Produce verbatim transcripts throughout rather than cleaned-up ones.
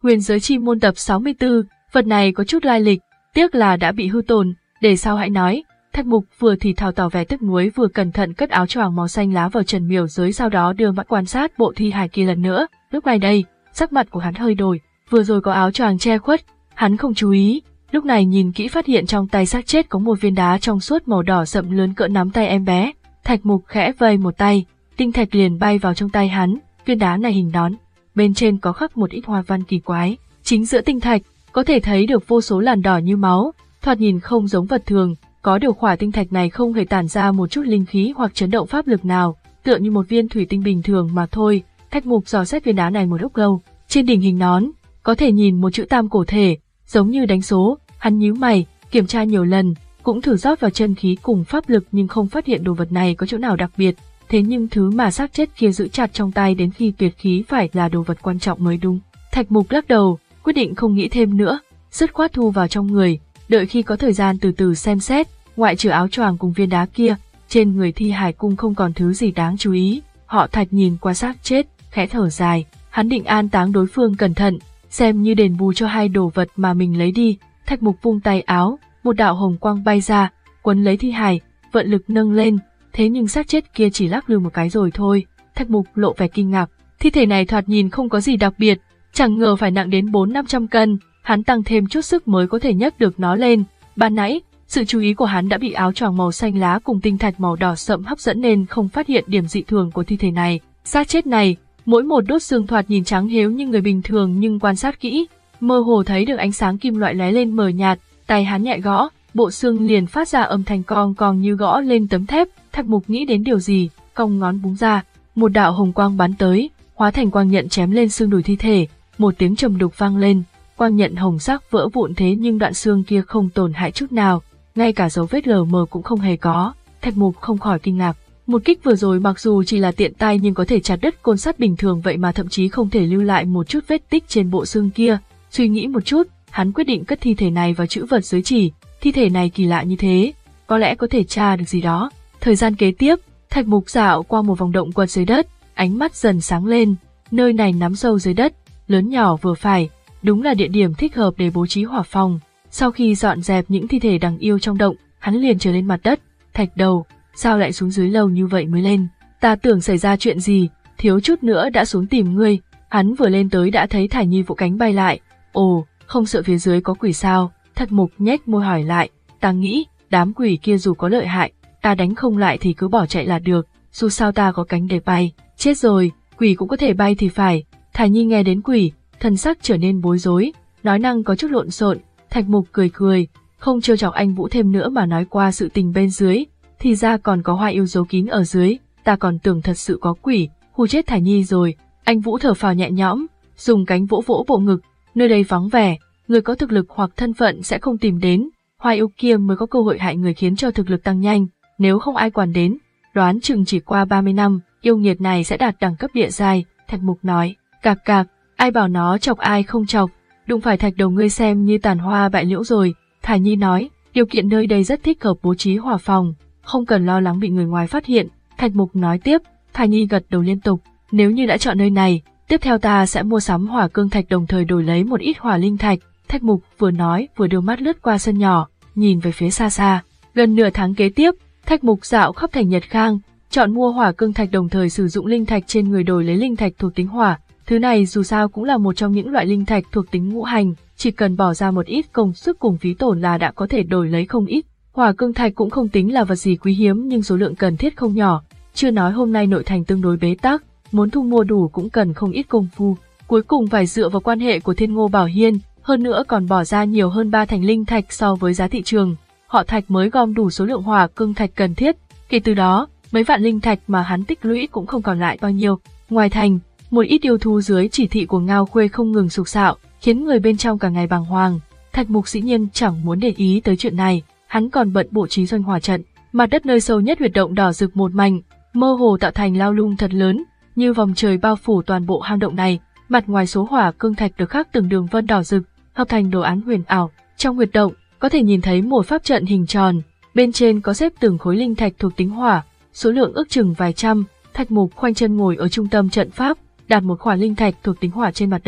Huyền giới chi môn tập sáu mươi tư, vật này có chút lai lịch, tiếc là đã bị hư tồn, để sau hãy nói. Thạch Mục vừa thì thào tỏ vẻ tiếc nuối vừa cẩn thận cất áo choàng màu xanh lá vào trần miểu giới, sau đó đưa mắt quan sát bộ thi hài kia lần nữa. Lúc này đây, sắc mặt của hắn hơi đổi, vừa rồi có áo choàng che khuất, hắn không chú ý, lúc này nhìn kỹ phát hiện trong tay xác chết có một viên đá trong suốt màu đỏ sậm lớn cỡ nắm tay em bé. Thạch Mục khẽ vây một tay, tinh thạch liền bay vào trong tay hắn, viên đá này hình nón, bên trên có khắc một ít hoa văn kỳ quái, chính giữa tinh thạch có thể thấy được vô số làn đỏ như máu, thoạt nhìn không giống vật thường. Có điều khỏa tinh thạch này không hề tản ra một chút linh khí hoặc chấn động pháp lực nào, tựa như một viên thủy tinh bình thường mà thôi. Thạch Mục dò xét viên đá này một lúc lâu, trên đỉnh hình nón có thể nhìn một chữ tam cổ thể, giống như đánh số. Hắn nhíu mày, kiểm tra nhiều lần, cũng thử rót vào chân khí cùng pháp lực nhưng không phát hiện đồ vật này có chỗ nào đặc biệt. Thế nhưng thứ mà xác chết kia giữ chặt trong tay đến khi tuyệt khí phải là đồ vật quan trọng mới đúng. Thạch Mục lắc đầu, quyết định không nghĩ thêm nữa, dứt khoát thu vào trong người. Đợi khi có thời gian từ từ xem xét, ngoại trừ áo choàng cùng viên đá kia, trên người thi hải cung không còn thứ gì đáng chú ý. Họ Thạch nhìn qua xác chết, khẽ thở dài, hắn định an táng đối phương cẩn thận, xem như đền bù cho hai đồ vật mà mình lấy đi. Thạch Mục vung tay áo, một đạo hồng quang bay ra, quấn lấy thi hải, vận lực nâng lên, thế nhưng xác chết kia chỉ lắc lư một cái rồi thôi. Thạch Mục lộ vẻ kinh ngạc, thi thể này thoạt nhìn không có gì đặc biệt, chẳng ngờ phải nặng đến bốn năm trăm cân. Hắn tăng thêm chút sức mới có thể nhấc được nó lên. Ban nãy, sự chú ý của hắn đã bị áo choàng màu xanh lá cùng tinh thạch màu đỏ sậm hấp dẫn nên không phát hiện điểm dị thường của thi thể này. Xác chết này, mỗi một đốt xương thoạt nhìn trắng héo như người bình thường, nhưng quan sát kỹ, mơ hồ thấy được ánh sáng kim loại lóe lên mờ nhạt. Tay hắn nhẹ gõ, bộ xương liền phát ra âm thanh cong cong như gõ lên tấm thép. Thạch Mục nghĩ đến điều gì, cong ngón búng ra, một đạo hồng quang bắn tới, hóa thành quang nhận chém lên xương đùi thi thể. Một tiếng trầm đục vang lên, quang nhận hồng sắc vỡ vụn, thế nhưng đoạn xương kia không tổn hại chút nào, ngay cả dấu vết lờ mờ cũng không hề có. Thạch Mục không khỏi kinh ngạc, một kích vừa rồi mặc dù chỉ là tiện tay nhưng có thể chặt đứt côn sắt bình thường, vậy mà thậm chí không thể lưu lại một chút vết tích trên bộ xương kia. Suy nghĩ một chút, hắn quyết định cất thi thể này vào trữ vật giới chỉ. Thi thể này kỳ lạ như thế, có lẽ có thể tra được gì đó. Thời gian kế tiếp, Thạch Mục dạo qua một vòng động quật dưới đất, ánh mắt dần sáng lên. Nơi này nắm sâu dưới đất, lớn nhỏ vừa phải, đúng là địa điểm thích hợp để bố trí hỏa phòng. Sau khi dọn dẹp những thi thể đằng yêu trong động, hắn liền trở lên mặt đất. Thạch Đầu, sao lại xuống dưới lâu như vậy mới lên? Ta tưởng xảy ra chuyện gì, thiếu chút nữa đã xuống tìm ngươi. Hắn vừa lên tới đã thấy Thải Nhi vỗ cánh bay lại. Ồ, không sợ phía dưới có quỷ sao? Thạch Mục nhếch môi hỏi lại. Ta nghĩ, đám quỷ kia dù có lợi hại, ta đánh không lại thì cứ bỏ chạy là được, dù sao ta có cánh để bay. Chết rồi, quỷ cũng có thể bay thì phải. Thải Nhi nghe đến quỷ, thần sắc trở nên bối rối, nói năng có chút lộn xộn. Thạch Mục cười cười, không trêu chọc anh Vũ thêm nữa mà nói qua sự tình bên dưới, thì ra còn có hoa yêu giấu kín ở dưới, ta còn tưởng thật sự có quỷ, hù chết Thải Nhi rồi. Anh Vũ thở phào nhẹ nhõm, dùng cánh vỗ vỗ bộ ngực, nơi đây vắng vẻ, người có thực lực hoặc thân phận sẽ không tìm đến, hoa yêu kia mới có cơ hội hại người khiến cho thực lực tăng nhanh, nếu không ai quản đến, đoán chừng chỉ qua ba mươi năm, yêu nghiệt này sẽ đạt đẳng cấp địa giai. Thạch Mục nói, cạc cạc, ai bảo nó chọc ai không chọc, đụng phải Thạch Đầu ngươi xem như tàn hoa bại liễu rồi. Thải Nhi nói, điều kiện nơi đây rất thích hợp bố trí hỏa phòng, không cần lo lắng bị người ngoài phát hiện. Thạch Mục nói tiếp. Thải Nhi gật đầu liên tục, nếu như đã chọn nơi này, tiếp theo ta sẽ mua sắm hỏa cương thạch đồng thời đổi lấy một ít hỏa linh thạch. Thạch Mục vừa nói vừa đưa mắt lướt qua sân nhỏ, nhìn về phía xa xa. Gần nửa tháng kế tiếp, Thạch Mục dạo khắp thành Nhật Khang, chọn mua hỏa cương thạch đồng thời sử dụng linh thạch trên người đổi lấy linh thạch thuộc tính hỏa. Thứ này dù sao cũng là một trong những loại linh thạch thuộc tính ngũ hành, chỉ cần bỏ ra một ít công sức cùng phí tổn là đã có thể đổi lấy không ít. Hỏa cương thạch cũng không tính là vật gì quý hiếm nhưng số lượng cần thiết không nhỏ, chưa nói hôm nay nội thành tương đối bế tắc, muốn thu mua đủ cũng cần không ít công phu. Cuối cùng phải dựa vào quan hệ của Thiên Ngô Bảo Hiên, hơn nữa còn bỏ ra nhiều hơn ba thành linh thạch so với giá thị trường, họ Thạch mới gom đủ số lượng hỏa cương thạch cần thiết. Kể từ đó, mấy vạn linh thạch mà hắn tích lũy cũng không còn lại bao nhiêu. Ngoài thành, một ít yêu thú dưới chỉ thị của Ngao Khuê không ngừng sục sạo, khiến người bên trong cả ngày bàng hoàng. Thạch Mục dĩ nhiên chẳng muốn để ý tới chuyện này, hắn còn bận bố trí doanh hỏa trận. Mặt đất nơi sâu nhất huyệt động đỏ rực một mảnh, mơ hồ tạo thành lao lung thật lớn, như vòng trời bao phủ toàn bộ hang động này. Mặt ngoài số hỏa cương thạch được khắc từng đường vân đỏ rực, hợp thành đồ án huyền ảo. Trong huyệt động, có thể nhìn thấy một pháp trận hình tròn, bên trên có xếp từng khối linh thạch thuộc tính hỏa, số lượng ước chừng vài trăm. Thạch Mục khoanh chân ngồi ở trung tâm trận pháp, đặt một khỏa linh thạch thuộc tính hỏa trên mặt đất.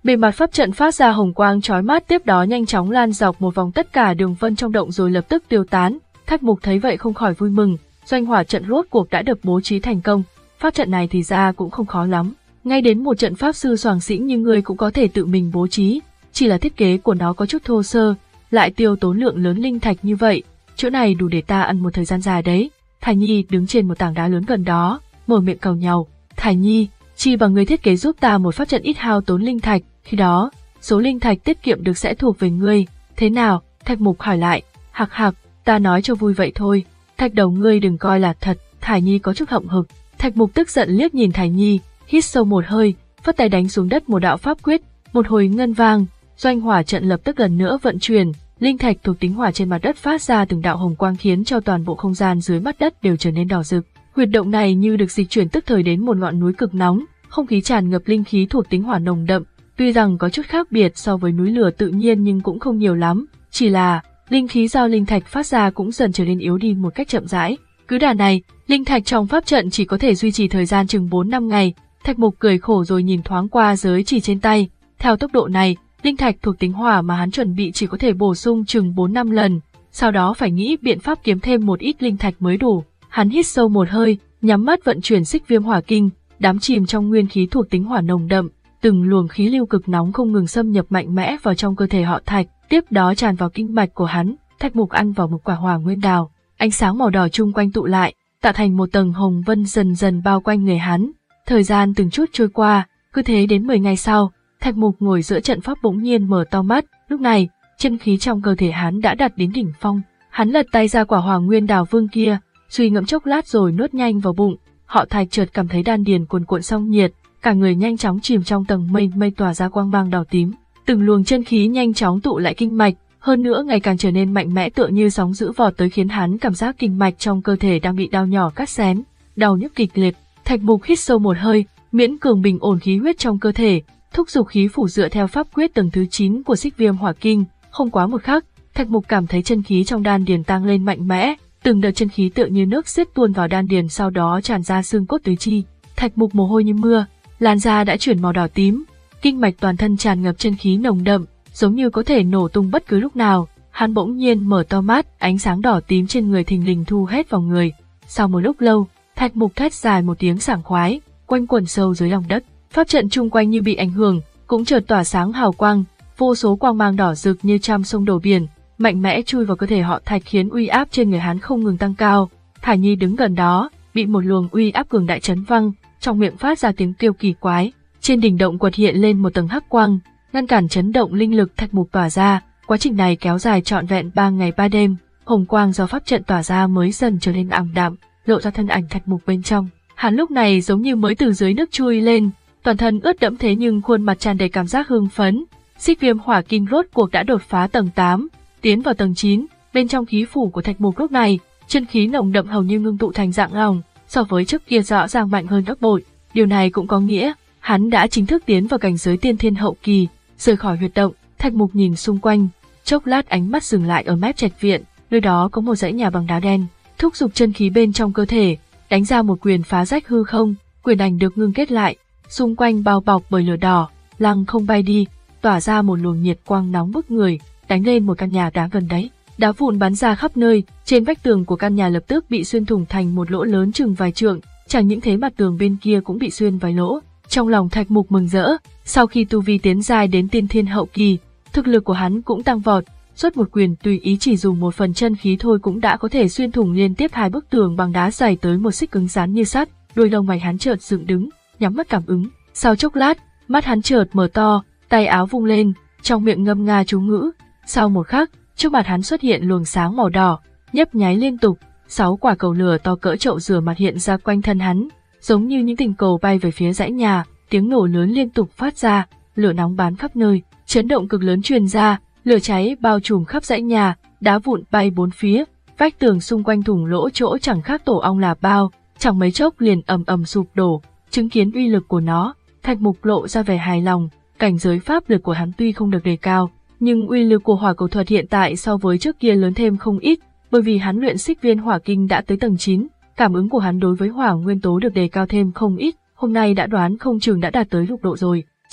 Bề mặt pháp trận phát ra hồng quang chói mắt, tiếp đó nhanh chóng lan dọc một vòng tất cả đường vân trong động rồi lập tức tiêu tán. Thạch Mục thấy vậy không khỏi vui mừng, doanh hỏa trận rốt cuộc đã được bố trí thành công. Pháp trận này thì ra cũng không khó lắm, ngay đến một trận pháp sư soàng xĩnh như ngươi cũng có thể tự mình bố trí, chỉ là thiết kế của nó có chút thô sơ, lại tiêu tốn lượng lớn linh thạch như vậy, chỗ này đủ để ta ăn một thời gian dài đấy. Thải Nhi đứng trên một tảng đá lớn gần đó, mở miệng cầu nhau. Thải Nhi, chỉ bằng người thiết kế giúp ta một pháp trận ít hao tốn linh thạch, khi đó, số linh thạch tiết kiệm được sẽ thuộc về ngươi. Thế nào? Thạch Mục hỏi lại. Hạc hạc, ta nói cho vui vậy thôi. Thạch đầu ngươi đừng coi là thật. Thải Nhi có chút hậm hực. Thạch Mục tức giận liếc nhìn Thải Nhi, hít sâu một hơi, phất tay đánh xuống đất một đạo pháp quyết, một hồi ngân vang, doanh hỏa trận lập tức lần nữa vận chuyển, linh thạch thuộc tính hỏa trên mặt đất phát ra từng đạo hồng quang khiến cho toàn bộ không gian dưới mặt đất đều trở nên đỏ rực. Huyệt động này như được dịch chuyển tức thời đến một ngọn núi cực nóng, không khí tràn ngập linh khí thuộc tính hỏa nồng đậm, tuy rằng có chút khác biệt so với núi lửa tự nhiên nhưng cũng không nhiều lắm, chỉ là linh khí do linh thạch phát ra cũng dần trở nên yếu đi một cách chậm rãi. Cứ đà này, linh thạch trong pháp trận chỉ có thể duy trì thời gian chừng bốn năm ngày. Thạch Mục cười khổ rồi nhìn thoáng qua giới chỉ trên tay, theo tốc độ này, linh thạch thuộc tính hỏa mà hắn chuẩn bị chỉ có thể bổ sung chừng bốn năm lần, sau đó phải nghĩ biện pháp kiếm thêm một ít linh thạch mới đủ. Hắn hít sâu một hơi, nhắm mắt vận chuyển xích viêm hỏa kinh, đắm chìm trong nguyên khí thuộc tính hỏa nồng đậm, từng luồng khí lưu cực nóng không ngừng xâm nhập mạnh mẽ vào trong cơ thể họ Thạch, tiếp đó tràn vào kinh mạch của hắn. Thạch Mục ăn vào một quả hỏa nguyên đào, ánh sáng màu đỏ chung quanh tụ lại, tạo thành một tầng hồng vân dần dần bao quanh người hắn. Thời gian từng chút trôi qua, cứ thế đến mười ngày sau, Thạch Mục ngồi giữa trận pháp bỗng nhiên mở to mắt, lúc này, chân khí trong cơ thể hắn đã đạt đến đỉnh phong. Hắn lật tay ra quả hỏa nguyên đào vương kia, suy ngẫm chốc lát rồi nuốt nhanh vào bụng. Họ Thạch chợt cảm thấy đan điền cuồn cuộn sóng nhiệt, cả người nhanh chóng chìm trong tầng mây mây tỏa ra quang mang đỏ tím. Từng luồng chân khí nhanh chóng tụ lại kinh mạch, hơn nữa ngày càng trở nên mạnh mẽ tựa như sóng dữ vọt tới khiến hắn cảm giác kinh mạch trong cơ thể đang bị đao nhỏ cắt xén, đau nhức kịch liệt. Thạch Mục hít sâu một hơi, miễn cường bình ổn khí huyết trong cơ thể, thúc giục khí phủ dựa theo pháp quyết tầng thứ chín của xích viêm hỏa kinh. Không quá một khắc, Thạch Mục cảm thấy chân khí trong đan điền tăng lên mạnh mẽ, từng đợt chân khí tựa như nước xiết tuôn vào đan điền sau đó tràn ra xương cốt tứ chi. Thạch Mục mồ hôi như mưa, làn da đã chuyển màu đỏ tím, kinh mạch toàn thân tràn ngập chân khí nồng đậm, giống như có thể nổ tung bất cứ lúc nào. Hắn bỗng nhiên mở to mắt, ánh sáng đỏ tím trên người thình lình thu hết vào người. Sau một lúc lâu, Thạch Mục thét dài một tiếng sảng khoái, quanh quẩn sâu dưới lòng đất. Pháp trận chung quanh như bị ảnh hưởng, cũng chợt tỏa sáng hào quang, vô số quang mang đỏ rực như trăm sông đổ biển, mạnh mẽ chui vào cơ thể họ Thạch khiến uy áp trên người hắn không ngừng tăng cao. Thải Nhi đứng gần đó, bị một luồng uy áp cường đại chấn văng, trong miệng phát ra tiếng kêu kỳ quái. Trên đỉnh động quật hiện lên một tầng hắc quang, ngăn cản chấn động linh lực Thạch Mục tỏa ra. Quá trình này kéo dài trọn vẹn ba ngày ba đêm, hồng quang do pháp trận tỏa ra mới dần trở nên ảm đạm, lộ ra thân ảnh Thạch Mục bên trong. Hắn lúc này giống như mới từ dưới nước chui lên, toàn thân ướt đẫm thế nhưng khuôn mặt tràn đầy cảm giác hưng phấn. Xích viêm hỏa kinh rốt cuộc đã đột phá tầng tám, tiến vào tầng chín. Bên trong khí phủ của Thạch Mục lúc này, chân khí nồng đậm hầu như ngưng tụ thành dạng lòng, so với trước kia rõ ràng mạnh hơn gấp bội. Điều này cũng có nghĩa hắn đã chính thức tiến vào cảnh giới tiên thiên hậu kỳ. Rời khỏi huyệt động, Thạch Mục nhìn xung quanh, chốc lát ánh mắt dừng lại ở mép trạch viện, nơi đó có một dãy nhà bằng đá đen. Thúc giục chân khí bên trong cơ thể, đánh ra một quyền phá rách hư không, quyền ảnh được ngưng kết lại, xung quanh bao bọc bởi lửa đỏ, lăng không bay đi, tỏa ra một luồng nhiệt quang nóng bức người, đánh lên một căn nhà đá gần đấy. Đá vụn bắn ra khắp nơi, trên vách tường của căn nhà lập tức bị xuyên thủng thành một lỗ lớn chừng vài trượng, chẳng những thế mặt tường bên kia cũng bị xuyên vài lỗ. Trong lòng Thạch Mục mừng rỡ, sau khi tu vi tiến giai đến tiên thiên hậu kỳ, thực lực của hắn cũng tăng vọt, xuất một quyền tùy ý chỉ dùng một phần chân khí thôi cũng đã có thể xuyên thủng liên tiếp hai bức tường bằng đá dày tới một xích cứng rắn như sắt. Đôi lông mày hắn chợt dựng đứng, nhắm mắt cảm ứng. Sau chốc lát, mắt hắn chợt mở to, tay áo vung lên, trong miệng ngâm nga chú ngữ. Sau một khắc, trước mặt hắn xuất hiện luồng sáng màu đỏ, nhấp nháy liên tục, sáu quả cầu lửa to cỡ chậu rửa mặt hiện ra quanh thân hắn, giống như những tình cầu bay về phía dãy nhà, tiếng nổ lớn liên tục phát ra, lửa nóng bán khắp nơi, chấn động cực lớn truyền ra, lửa cháy bao trùm khắp dãy nhà, đá vụn bay bốn phía, vách tường xung quanh thủng lỗ chỗ chẳng khác tổ ong là bao, chẳng mấy chốc liền ầm ầm sụp đổ. Chứng kiến uy lực của nó, Thạch Mục lộ ra vẻ hài lòng. Cảnh giới pháp lực của hắn tuy không được đề cao, nhưng uy lực của hỏa cầu thuật hiện tại so với trước kia lớn thêm không ít, bởi vì hắn luyện xích viên hỏa kinh đã tới tầng chín, cảm ứng của hắn đối với hỏa nguyên tố được đề cao thêm không ít, hôm nay đã đoán không chừng đã đạt tới lục độ rồi.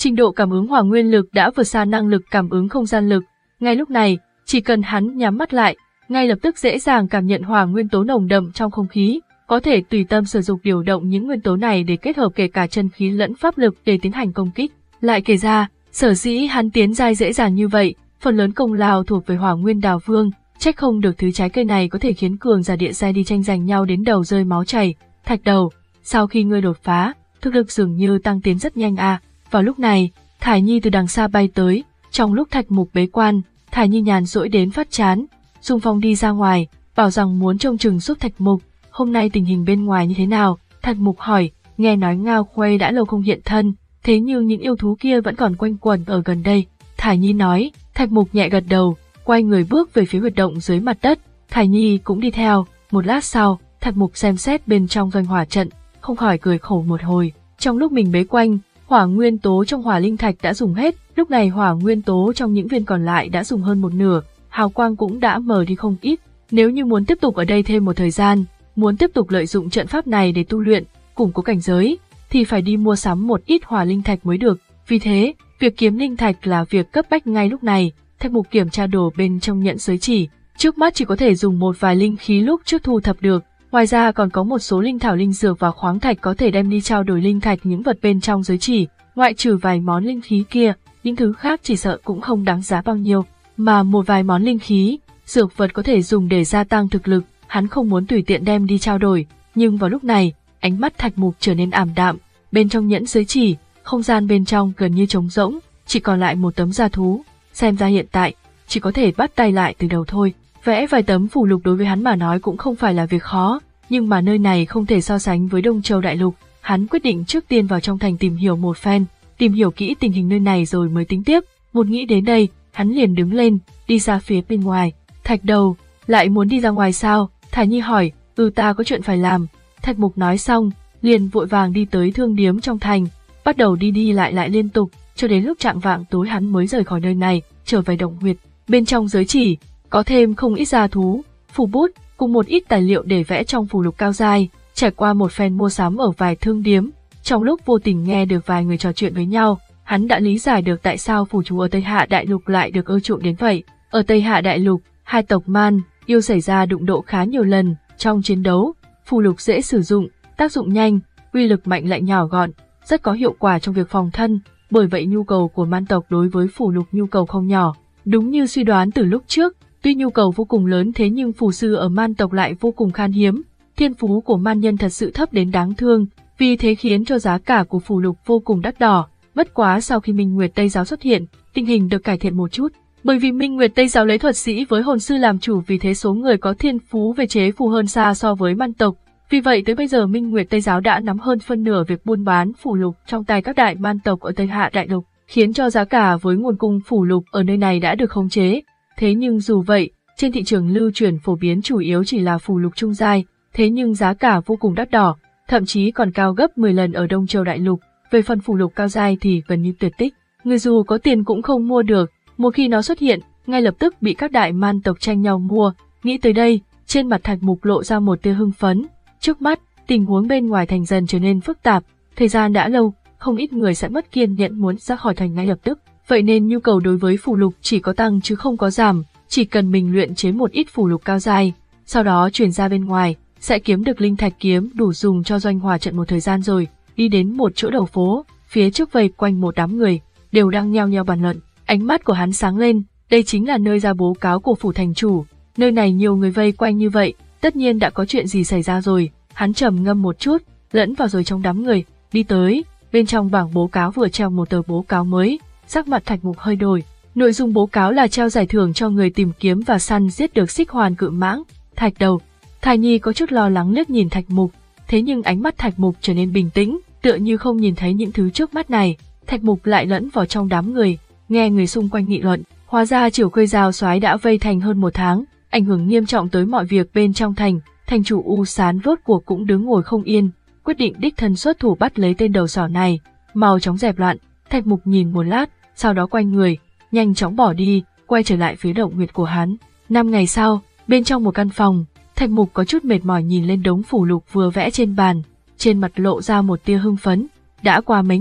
Trình độ cảm ứng hỏa nguyên lực đã vượt xa năng lực cảm ứng không gian lực. Ngay lúc này, chỉ cần hắn nhắm mắt lại, ngay lập tức dễ dàng cảm nhận hỏa nguyên tố nồng đậm trong không khí, có thể tùy tâm sử dụng điều động những nguyên tố này để kết hợp kể cả chân khí lẫn pháp lực để tiến hành công kích. Lại kể ra, sở dĩ hắn tiến giai dễ dàng như vậy, phần lớn công lao thuộc về Hỏa Nguyên Đào Vương, trách không được thứ trái cây này có thể khiến cường giả địa giai đi tranh giành nhau đến đầu rơi máu chảy. Thạch Đầu, sau khi ngươi đột phá, thực lực dường như tăng tiến rất nhanh à. Vào lúc này, Thải Nhi từ đằng xa bay tới, trong lúc Thạch Mục bế quan, Thải Nhi nhàn rỗi đến phát chán, xung phong đi ra ngoài, bảo rằng muốn trông chừng giúp Thạch Mục. Hôm nay tình hình bên ngoài như thế nào? Thạch Mục hỏi, nghe nói Ngao Khuây đã lâu không hiện thân, thế nhưng những yêu thú kia vẫn còn quanh quẩn ở gần đây. Thải Nhi nói. Thạch Mục nhẹ gật đầu, quay người bước về phía huyệt động dưới mặt đất. Thải Nhi cũng đi theo. Một lát sau, Thạch Mục xem xét bên trong doanh hỏa trận, không khỏi cười khổ một hồi. Trong lúc mình bế quanh, hỏa nguyên tố trong hỏa linh thạch đã dùng hết, lúc này hỏa nguyên tố trong những viên còn lại đã dùng hơn một nửa, hào quang cũng đã mờ đi không ít. Nếu như muốn tiếp tục ở đây thêm một thời gian, muốn tiếp tục lợi dụng trận pháp này để tu luyện, củng cố cảnh giới, thì phải đi mua sắm một ít hỏa linh thạch mới được. Vì thế, việc kiếm linh thạch là việc cấp bách ngay lúc này. Thạch Mục kiểm tra đồ bên trong nhẫn giới chỉ, trước mắt chỉ có thể dùng một vài linh khí lúc trước thu thập được, ngoài ra còn có một số linh thảo linh dược và khoáng thạch có thể đem đi trao đổi linh thạch những vật bên trong giới chỉ, ngoại trừ vài món linh khí kia, những thứ khác chỉ sợ cũng không đáng giá bao nhiêu, mà một vài món linh khí, dược vật có thể dùng để gia tăng thực lực, hắn không muốn tùy tiện đem đi trao đổi. Nhưng vào lúc này, ánh mắt Thạch Mục trở nên ảm đạm, bên trong nhẫn giới chỉ, không gian bên trong gần như trống rỗng, chỉ còn lại một tấm da thú, xem ra hiện tại, chỉ có thể bắt tay lại từ đầu thôi. Vẽ vài tấm phù lục đối với hắn mà nói cũng không phải là việc khó, nhưng mà nơi này không thể so sánh với Đông Châu Đại Lục, hắn quyết định trước tiên vào trong thành tìm hiểu một phen, tìm hiểu kỹ tình hình nơi này rồi mới tính tiếp. Một nghĩ đến đây, hắn liền đứng lên, đi ra phía bên ngoài. Thạch Đầu, lại muốn đi ra ngoài sao? Thải Nhi hỏi. Ừ, ta có chuyện phải làm. Thạch Mục nói xong, liền vội vàng đi tới thương điếm trong thành, bắt đầu đi đi lại lại liên tục, cho đến lúc chạng vạng tối hắn mới rời khỏi nơi này, trở về động huyệt. Bên trong giới chỉ, có thêm không ít gia thú, phù bút, cùng một ít tài liệu để vẽ trong phù lục cao giai. Trải qua một phen mua sắm ở vài thương điếm, trong lúc vô tình nghe được vài người trò chuyện với nhau, hắn đã lý giải được tại sao phù chú ở Tây Hạ Đại Lục lại được ưa chuộng đến vậy. Ở Tây Hạ Đại Lục, hai tộc Man, Yêu xảy ra đụng độ khá nhiều lần trong chiến đấu. Phù lục dễ sử dụng, tác dụng nhanh, uy lực mạnh lại nhỏ gọn, rất có hiệu quả trong việc phòng thân, bởi vậy nhu cầu của Man tộc đối với phù lục nhu cầu không nhỏ. Đúng như suy đoán từ lúc trước, tuy nhu cầu vô cùng lớn thế nhưng phù sư ở Man tộc lại vô cùng khan hiếm, thiên phú của man nhân thật sự thấp đến đáng thương, vì thế khiến cho giá cả của phù lục vô cùng đắt đỏ. Bất quá sau khi Minh Nguyệt Tây Giáo xuất hiện, tình hình được cải thiện một chút, bởi vì Minh Nguyệt Tây Giáo lấy thuật sĩ với hồn sư làm chủ, vì thế số người có thiên phú về chế phù hơn xa so với Man tộc. Vì vậy tới bây giờ Minh Nguyệt Tây Giáo đã nắm hơn phân nửa việc buôn bán phù lục trong tay các đại man tộc ở Tây Hạ Đại Lục, khiến cho giá cả với nguồn cung phù lục ở nơi này đã được khống chế. Thế nhưng dù vậy, trên thị trường lưu truyền phổ biến chủ yếu chỉ là phù lục trung giai, thế nhưng giá cả vô cùng đắt đỏ, thậm chí còn cao gấp mười lần ở Đông Châu Đại Lục. Về phần phù lục cao giai thì gần như tuyệt tích, người dù có tiền cũng không mua được, một khi nó xuất hiện, ngay lập tức bị các đại man tộc tranh nhau mua. Nghĩ tới đây, trên mặt Thạch Mục lộ ra một tia hưng phấn. Trước mắt, tình huống bên ngoài thành dần trở nên phức tạp, thời gian đã lâu, không ít người sẽ mất kiên nhẫn muốn ra khỏi thành ngay lập tức, vậy nên nhu cầu đối với phù lục chỉ có tăng chứ không có giảm, chỉ cần mình luyện chế một ít phù lục cao giai, sau đó chuyển ra bên ngoài, sẽ kiếm được linh thạch kiếm đủ dùng cho doanh hỏa trận một thời gian rồi. Đi đến một chỗ đầu phố, phía trước vây quanh một đám người, đều đang nhao nhao bàn luận. Ánh mắt của hắn sáng lên, đây chính là nơi ra bố cáo của phủ thành chủ, nơi này nhiều người vây quanh như vậy, tất nhiên đã có chuyện gì xảy ra rồi. Hắn trầm ngâm một chút, lẫn vào rồi trong đám người, đi tới, bên trong bảng bố cáo vừa treo một tờ bố cáo mới, sắc mặt Thạch Mục hơi đổi. Nội dung bố cáo là trao giải thưởng cho người tìm kiếm và săn giết được xích hoàn cự mãng. Thạch Đầu, Thải Nhi có chút lo lắng liếc nhìn Thạch Mục, thế nhưng ánh mắt Thạch Mục trở nên bình tĩnh, tựa như không nhìn thấy những thứ trước mắt này. Thạch Mục lại lẫn vào trong đám người, nghe người xung quanh nghị luận, hóa ra Triều Khuê Giao soái đã vây thành hơn một tháng, ảnh hưởng nghiêm trọng tới mọi việc bên trong thành. Thành chủ U Sán rốt cuộc cũng đứng ngồi không yên, quyết định đích thân xuất thủ bắt lấy tên đầu sỏ này, mau chóng dẹp loạn. Thạch Mục nhìn một lát, sau đó quay người, nhanh chóng bỏ đi, quay trở lại phía động huyệt của hắn. Năm ngày sau, bên trong một căn phòng, Thạch Mục có chút mệt mỏi nhìn lên đống phù lục vừa vẽ trên bàn, trên mặt lộ ra một tia hưng phấn. Đã qua mấy ngày,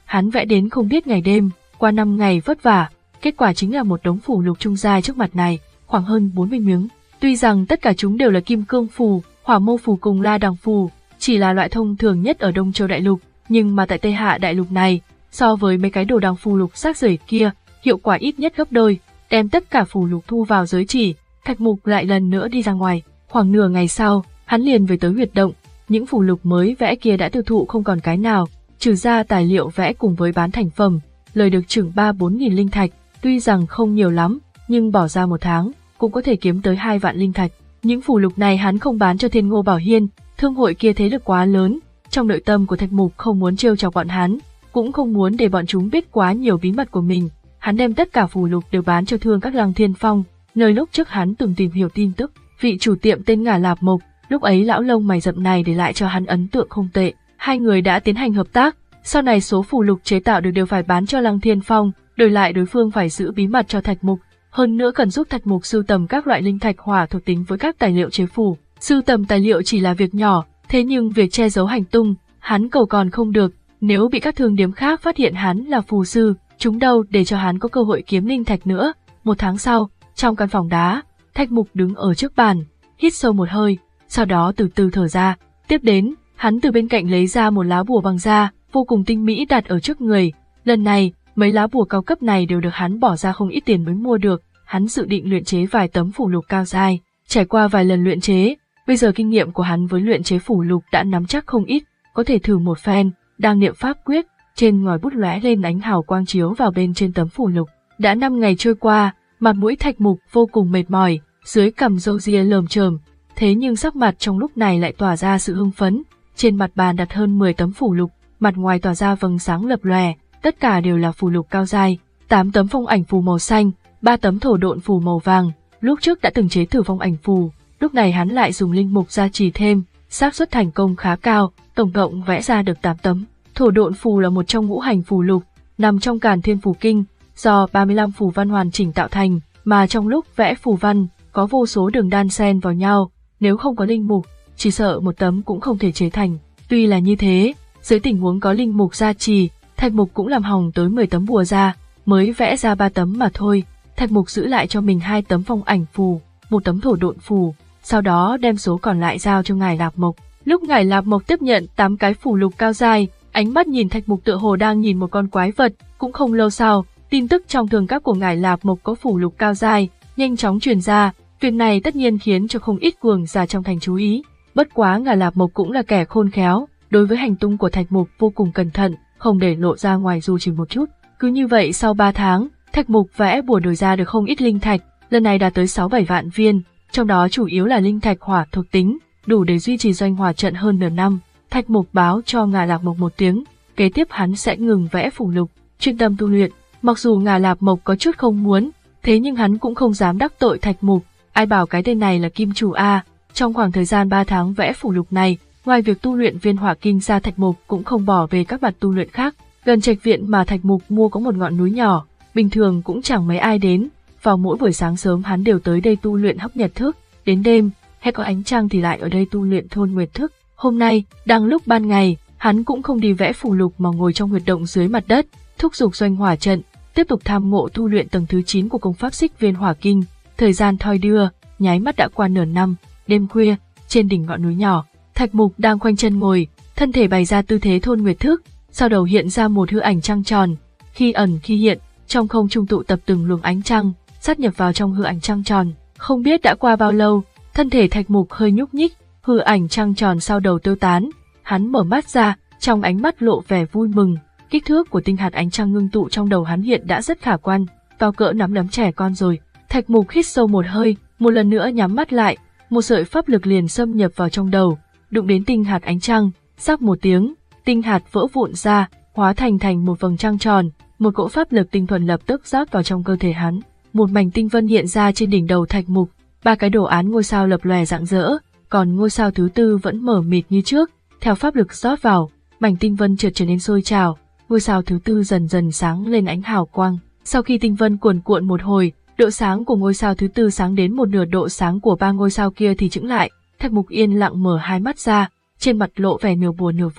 Hắn vẽ đến không biết ngày đêm, qua năm ngày vất vả, kết quả chính là một đống phù lục trung giai trước mặt này, khoảng hơn bốn mươi miếng. Tuy rằng tất cả chúng đều là kim cương phù, hỏa mâu phù cùng la đằng phù, chỉ là loại thông thường nhất ở Đông Châu Đại Lục, nhưng mà tại Tây Hạ Đại Lục này, so với mấy cái đồ đằng phù lục sắc rời kia, hiệu quả ít nhất gấp đôi. Đem tất cả phù lục thu vào giới chỉ, Thạch Mục lại lần nữa đi ra ngoài. Khoảng nửa ngày sau, hắn liền về tới huyệt động. Những phù lục mới vẽ kia đã tiêu thụ không còn cái nào, trừ ra tài liệu vẽ cùng với bán thành phẩm, lời được chừng ba bốn nghìn linh thạch. Tuy rằng không nhiều lắm, nhưng bỏ ra một tháng cũng có thể kiếm tới hai vạn linh thạch. Những phù lục này hắn không bán cho Thiên Ngô Bảo Hiên, thương hội kia thế lực quá lớn. Trong nội tâm của Thạch Mục không muốn trêu chọc bọn hắn, cũng không muốn để bọn chúng biết quá nhiều bí mật của mình. Hắn đem tất cả phù lục đều bán cho thương các Lăng Thiên Phong, nơi lúc trước hắn từng tìm hiểu tin tức. Vị chủ tiệm tên Ngả Lạp Mộc, lúc ấy lão lông mày rậm này để lại cho hắn ấn tượng không tệ. Hai người đã tiến hành hợp tác, sau này số phù lục chế tạo được đều phải bán cho Lăng Thiên Phong, đổi lại đối phương phải giữ bí mật cho Thạch Mục. Hơn nữa cần giúp Thạch Mục sưu tầm các loại linh thạch hỏa thuộc tính với các tài liệu chế phù. Sưu tầm tài liệu chỉ là việc nhỏ, thế nhưng việc che giấu hành tung, hắn cầu còn không được. Nếu bị các thương điếm khác phát hiện hắn là phù sư, chúng đâu để cho hắn có cơ hội kiếm linh thạch nữa. Một tháng sau, trong căn phòng đá, Thạch Mục đứng ở trước bàn, hít sâu một hơi, sau đó từ từ thở ra. Tiếp đến, hắn từ bên cạnh lấy ra một lá bùa bằng da, vô cùng tinh mỹ đặt ở trước người. Lần này, mấy lá bùa cao cấp này đều được hắn bỏ ra không ít tiền mới mua được. Hắn dự định luyện chế vài tấm phù lục cao giai. Trải qua vài lần luyện chế, bây giờ kinh nghiệm của hắn với luyện chế phù lục đã nắm chắc không ít, có thể thử một phen. Đang niệm pháp quyết, trên ngòi bút lóe lên ánh hào quang chiếu vào bên trên tấm phù lục. Đã năm ngày trôi qua, mặt mũi Thạch Mục vô cùng mệt mỏi, dưới cằm râu ria lởm chởm, thế nhưng sắc mặt trong lúc này lại tỏa ra sự hưng phấn. Trên mặt bàn đặt hơn mười tấm phù lục, mặt ngoài tỏa ra vầng sáng lập lòe, tất cả đều là phù lục cao giai. tám tấm phong ảnh phù màu xanh, ba tấm thổ độn phù màu vàng. Lúc trước đã từng chế thử phong ảnh phù, lúc này hắn lại dùng linh mục gia trì thêm, xác suất thành công khá cao, tổng cộng vẽ ra được tám tấm. Thổ độn phù là một trong ngũ hành phù lục, nằm trong Càn Thiên Phù Kinh, do ba mươi lăm phù văn hoàn chỉnh tạo thành, mà trong lúc vẽ phù văn, có vô số đường đan xen vào nhau, nếu không có linh mục, chỉ sợ một tấm cũng không thể chế thành. Tuy là như thế, dưới tình huống có linh mục gia trì, Thạch Mục cũng làm hỏng tới mười tấm bùa ra, mới vẽ ra ba tấm mà thôi. Thạch Mục giữ lại cho mình hai tấm phong ảnh phù, một tấm thổ độn phù, sau đó đem số còn lại giao cho Ngải Lạp Mộc. Lúc Ngải Lạp Mộc tiếp nhận tám cái phù lục cao giai, ánh mắt nhìn Thạch Mục tựa hồ đang nhìn một con quái vật. Cũng không lâu sau, tin tức trong thường các của Ngải Lạp Mộc có phù lục cao giai nhanh chóng truyền ra. Việc này tất nhiên khiến cho không ít cường giả trong thành chú ý. Bất quá Ngải Lạp Mộc cũng là kẻ khôn khéo, đối với hành tung của Thạch Mục vô cùng cẩn thận, không để lộ ra ngoài dù chỉ một chút. Cứ như vậy sau ba tháng, Thạch Mục vẽ bùa đổi ra được không ít linh thạch, lần này đạt tới sáu bảy vạn viên, trong đó chủ yếu là linh thạch hỏa thuộc tính, đủ để duy trì doanh hỏa trận hơn nửa năm. Thạch Mục báo cho Ngải Lạp Mộc một tiếng, kế tiếp hắn sẽ ngừng vẽ phù lục, chuyên tâm tu luyện. Mặc dù Ngải Lạp Mộc có chút không muốn, thế nhưng hắn cũng không dám đắc tội Thạch Mục. Ai bảo cái tên này là kim chủ a? Trong khoảng thời gian ba tháng vẽ phù lục này, ngoài việc tu luyện viên hỏa kinh ra, Thạch Mục cũng không bỏ về các mặt tu luyện khác. Gần trạch viện mà Thạch Mục mua có một ngọn núi nhỏ, bình thường cũng chẳng mấy ai đến. Vào mỗi buổi sáng sớm hắn đều tới đây tu luyện hấp nhật thức, đến đêm, hay có ánh trăng thì lại ở đây tu luyện thôn nguyệt thức. Hôm nay, đang lúc ban ngày, hắn cũng không đi vẽ phù lục mà ngồi trong huyệt động dưới mặt đất, thúc giục doanh hỏa trận, tiếp tục tham ngộ tu luyện tầng thứ chín của công pháp Xích Viên Hỏa Kinh. Thời gian thoi đưa, nháy mắt đã qua nửa năm. Đêm khuya, trên đỉnh ngọn núi nhỏ, Thạch Mục đang khoanh chân ngồi, thân thể bày ra tư thế thôn nguyệt thức, sau đầu hiện ra một hư ảnh trăng tròn, khi ẩn khi hiện, trong không trung tụ tập từng luồng ánh trăng, sát nhập vào trong hư ảnh trăng tròn. Không biết đã qua bao lâu, thân thể Thạch Mục hơi nhúc nhích, hư ảnh trăng tròn sau đầu tiêu tán, hắn mở mắt ra, trong ánh mắt lộ vẻ vui mừng. Kích thước của tinh hạt ánh trăng ngưng tụ trong đầu hắn hiện đã rất khả quan, to cỡ nắm đấm trẻ con rồi. Thạch Mục hít sâu một hơi, một lần nữa nhắm mắt lại, một sợi pháp lực liền xâm nhập vào trong đầu, đụng đến tinh hạt ánh trăng, rắc một tiếng, tinh hạt vỡ vụn ra, hóa thành thành một vầng trăng tròn, một cỗ pháp lực tinh thuần lập tức rót vào trong cơ thể hắn. Một mảnh tinh vân hiện ra trên đỉnh đầu Thạch Mục, ba cái đồ án ngôi sao lập lòe rạng rỡ, còn ngôi sao thứ tư vẫn mở mịt như trước. Theo pháp lực rót vào, mảnh tinh vân chợt trở nên sôi trào, ngôi sao thứ tư dần dần sáng lên ánh hào quang. Sau khi tinh vân cuồn cuộn một hồi, độ sáng của ngôi sao thứ tư sáng đến một nửa độ sáng của ba ngôi sao kia thì chững lại. Thạch Mục yên lặng mở hai mắt ra, trên mặt lộ vẻ nửa buồn nửa vui.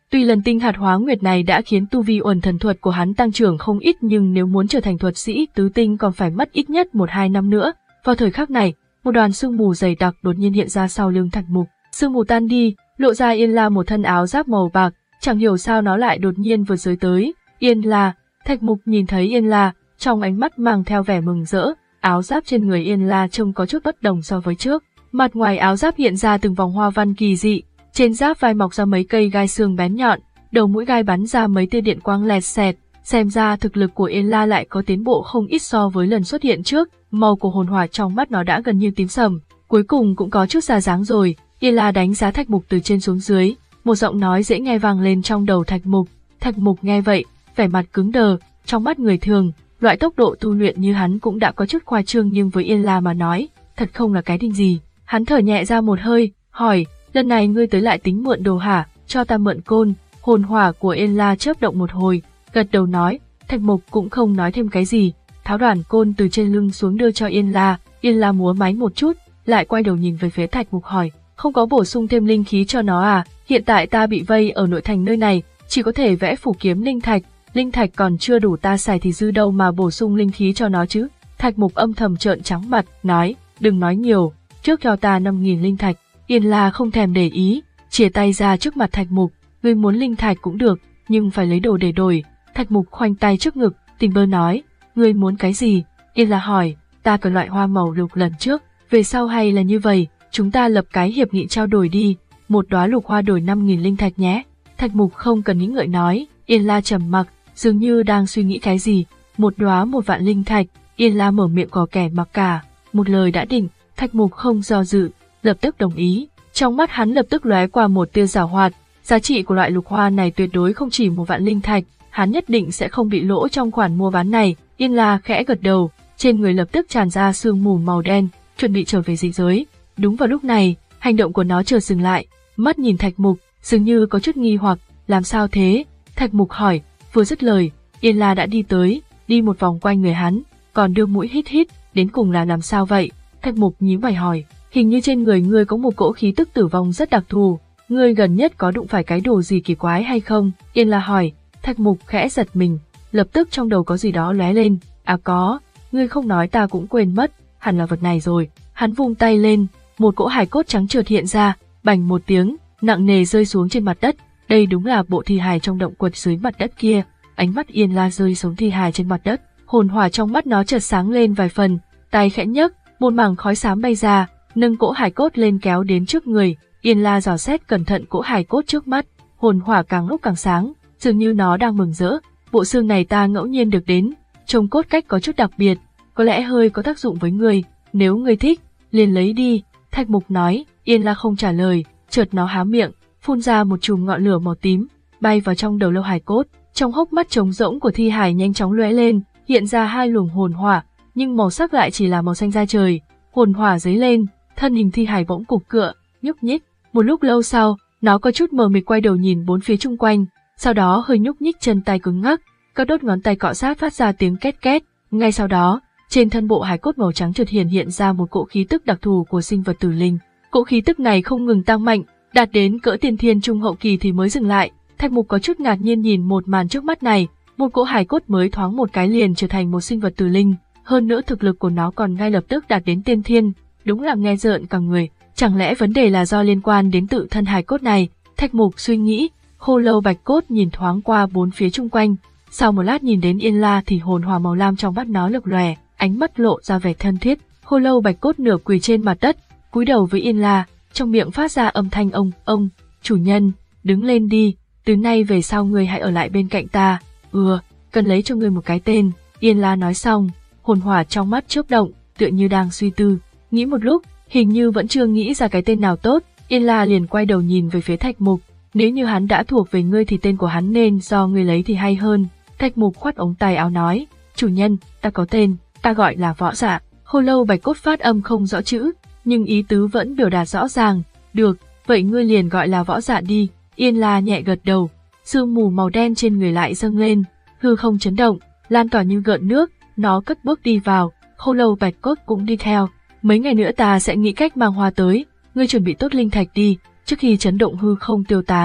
Tuy lần tinh hạt hóa nguyệt này đã khiến tu vi uẩn thần thuật của hắn tăng trưởng không ít, nhưng nếu muốn trở thành thuật sĩ tứ tinh còn phải mất ít nhất một hai năm nữa. Vào thời khắc này, một đoàn sương mù dày đặc đột nhiên hiện ra sau lưng Thạch Mục. Sương mù tan đi, lộ ra Yên La một thân áo giáp màu bạc, chẳng hiểu sao nó lại đột nhiên vượt giới tới. Yên La, Thạch Mục nhìn thấy Yên La, trong ánh mắt mang theo vẻ mừng rỡ. Áo giáp trên người Yên La trông có chút bất đồng so với trước. Mặt ngoài áo giáp hiện ra từng vòng hoa văn kỳ dị, trên giáp vai mọc ra mấy cây gai xương bén nhọn, đầu mũi gai bắn ra mấy tia điện quang lẹt xẹt. Xem ra thực lực của Yên La lại có tiến bộ không ít so với lần xuất hiện trước. Màu của hồn hỏa trong mắt nó đã gần như tím sầm, cuối cùng cũng có chút ra dáng rồi. Yên La đánh giá Thạch Mục từ trên xuống dưới, một giọng nói dễ nghe vang lên trong đầu Thạch Mục. Thạch Mục nghe vậy, vẻ mặt cứng đờ, trong mắt người thường, loại tốc độ tu luyện như hắn cũng đã có chút khoa trương, nhưng với Yên La mà nói, thật không là cái đinh gì. Hắn thở nhẹ ra một hơi, hỏi, lần này ngươi tới lại tính mượn đồ hả, cho ta mượn côn. Hồn hỏa của Yên La chớp động một hồi, gật đầu nói. Thạch Mục cũng không nói thêm cái gì, tháo đoàn côn từ trên lưng xuống đưa cho Yên La. Yên La múa máy một chút, lại quay đầu nhìn về phía Thạch Mục hỏi, không có bổ sung thêm linh khí cho nó à? Hiện tại ta bị vây ở nội thành nơi này, chỉ có thể vẽ phủ kiếm linh thạch, linh thạch còn chưa đủ ta xài thì dư đâu mà bổ sung linh khí cho nó chứ. Thạch Mục âm thầm trợn trắng mặt, nói, đừng nói nhiều, trước cho ta năm nghìn linh thạch. Yên La không thèm để ý, chìa tay ra trước mặt Thạch Mục, ngươi muốn linh thạch cũng được, nhưng phải lấy đồ để đổi. Thạch Mục khoanh tay trước ngực, tỉnh bơ nói, ngươi muốn cái gì? Yên La hỏi, ta cần loại hoa màu lục lần trước, về sau hay là như vậy, chúng ta lập cái hiệp nghị trao đổi đi, một đóa lục hoa đổi năm nghìn linh thạch nhé. Thạch Mục không cần nghĩ ngợi nói. Yên La trầm mặc, dường như đang suy nghĩ cái gì. Một đóa một vạn linh thạch. Yên La mở miệng có kẻ mặc cả, một lời đã định. Thạch Mục không do dự, lập tức đồng ý. Trong mắt hắn lập tức lóe qua một tia giảo hoạt. Giá trị của loại lục hoa này tuyệt đối không chỉ một vạn linh thạch, hắn nhất định sẽ không bị lỗ trong khoản mua bán này. Yên La khẽ gật đầu, trên người lập tức tràn ra sương mù màu đen, chuẩn bị trở về dị giới. Đúng vào lúc này, hành động của nó chợt dừng lại, mắt nhìn Thạch Mục, dường như có chút nghi hoặc, làm sao thế? Thạch Mục hỏi, vừa dứt lời, Yên La đã đi tới, đi một vòng quanh người hắn, còn đưa mũi hít hít, đến cùng là làm sao vậy? Thạch Mục nhíu mày hỏi, hình như trên người ngươi có một cỗ khí tức tử vong rất đặc thù, ngươi gần nhất có đụng phải cái đồ gì kỳ quái hay không? Yên La hỏi. Thạch Mục khẽ giật mình, lập tức trong đầu có gì đó lóe lên, à có, ngươi không nói ta cũng quên mất, hẳn là vật này rồi. Hắn vung tay lên, một cỗ hài cốt trắng chợt hiện ra, bành một tiếng, nặng nề rơi xuống trên mặt đất. Đây đúng là bộ thi hài trong động quật dưới mặt đất kia. Ánh mắt Yên La rơi xuống thi hài trên mặt đất, hồn hỏa trong mắt nó chợt sáng lên vài phần, tay khẽ nhấc, một mảng khói xám bay ra, nâng cỗ hài cốt lên kéo đến trước người. Yên La dò xét cẩn thận cỗ hài cốt trước mắt, hồn hỏa càng lúc càng sáng, dường như nó đang mừng rỡ. Bộ xương này ta ngẫu nhiên được đến, trông cốt cách có chút đặc biệt, có lẽ hơi có tác dụng với ngươi, nếu ngươi thích, liền lấy đi. Thạch Mục nói. Yên La không trả lời, chợt nó há miệng, phun ra một chùm ngọn lửa màu tím, bay vào trong đầu lâu hài cốt. Trong hốc mắt trống rỗng của thi hài nhanh chóng lóe lên, hiện ra hai luồng hồn hỏa, nhưng màu sắc lại chỉ là màu xanh da trời. Hồn hỏa dấy lên, thân hình thi hài bỗng cục cựa, nhúc nhích. Một lúc lâu sau, nó có chút mờ mịt quay đầu nhìn bốn phía chung quanh, sau đó hơi nhúc nhích chân tay cứng ngắc, các đốt ngón tay cọ sát phát ra tiếng két két. Ngay sau đó, trên thân bộ hài cốt màu trắng chợt hiện hiện ra một cỗ khí tức đặc thù của sinh vật tử linh. Cỗ khí tức này không ngừng tăng mạnh, đạt đến cỡ tiên thiên trung hậu kỳ thì mới dừng lại. Thạch Mục có chút ngạc nhiên nhìn một màn trước mắt này, một cỗ hài cốt mới thoáng một cái liền trở thành một sinh vật tử linh, hơn nữa thực lực của nó còn ngay lập tức đạt đến tiên thiên, đúng là nghe rợn cả người. Chẳng lẽ vấn đề là do liên quan đến tự thân hài cốt này? Thạch Mục suy nghĩ. Khô Lâu Bạch Cốt nhìn thoáng qua bốn phía chung quanh, sau một lát nhìn đến Yên La thì hồn hỏa màu lam trong mắt nó lập lòe, ánh mắt lộ ra vẻ thân thiết. Khô Lâu Bạch Cốt nửa quỳ trên mặt đất, cúi đầu với Yên La, trong miệng phát ra âm thanh ông, ông, chủ nhân, đứng lên đi, từ nay về sau ngươi hãy ở lại bên cạnh ta, ừ, cần lấy cho ngươi một cái tên. Yên La nói xong, hồn hỏa trong mắt chớp động, tựa như đang suy tư, nghĩ một lúc, hình như vẫn chưa nghĩ ra cái tên nào tốt. Yên La liền quay đầu nhìn về phía Thạch Mục, nếu như hắn đã thuộc về ngươi thì tên của hắn nên do ngươi lấy thì hay hơn. Thạch Mục khoát ống tay áo nói, chủ nhân, ta có tên, ta gọi là Võ Dạ. Khô Lâu Bạch Cốt phát âm không rõ chữ, nhưng ý tứ vẫn biểu đạt rõ ràng. Được, vậy ngươi liền gọi là Võ Dạ đi. Yên La nhẹ gật đầu, sương mù màu đen trên người lại dâng lên, hư không chấn động, lan tỏa như gợn nước, nó cất bước đi vào, Khô Lâu Bạch Cốt cũng đi theo. Mấy ngày nữa ta sẽ nghĩ cách mang hoa tới, ngươi chuẩn bị tốt linh thạch đi, trước khi chấn động hư không tiêu tán,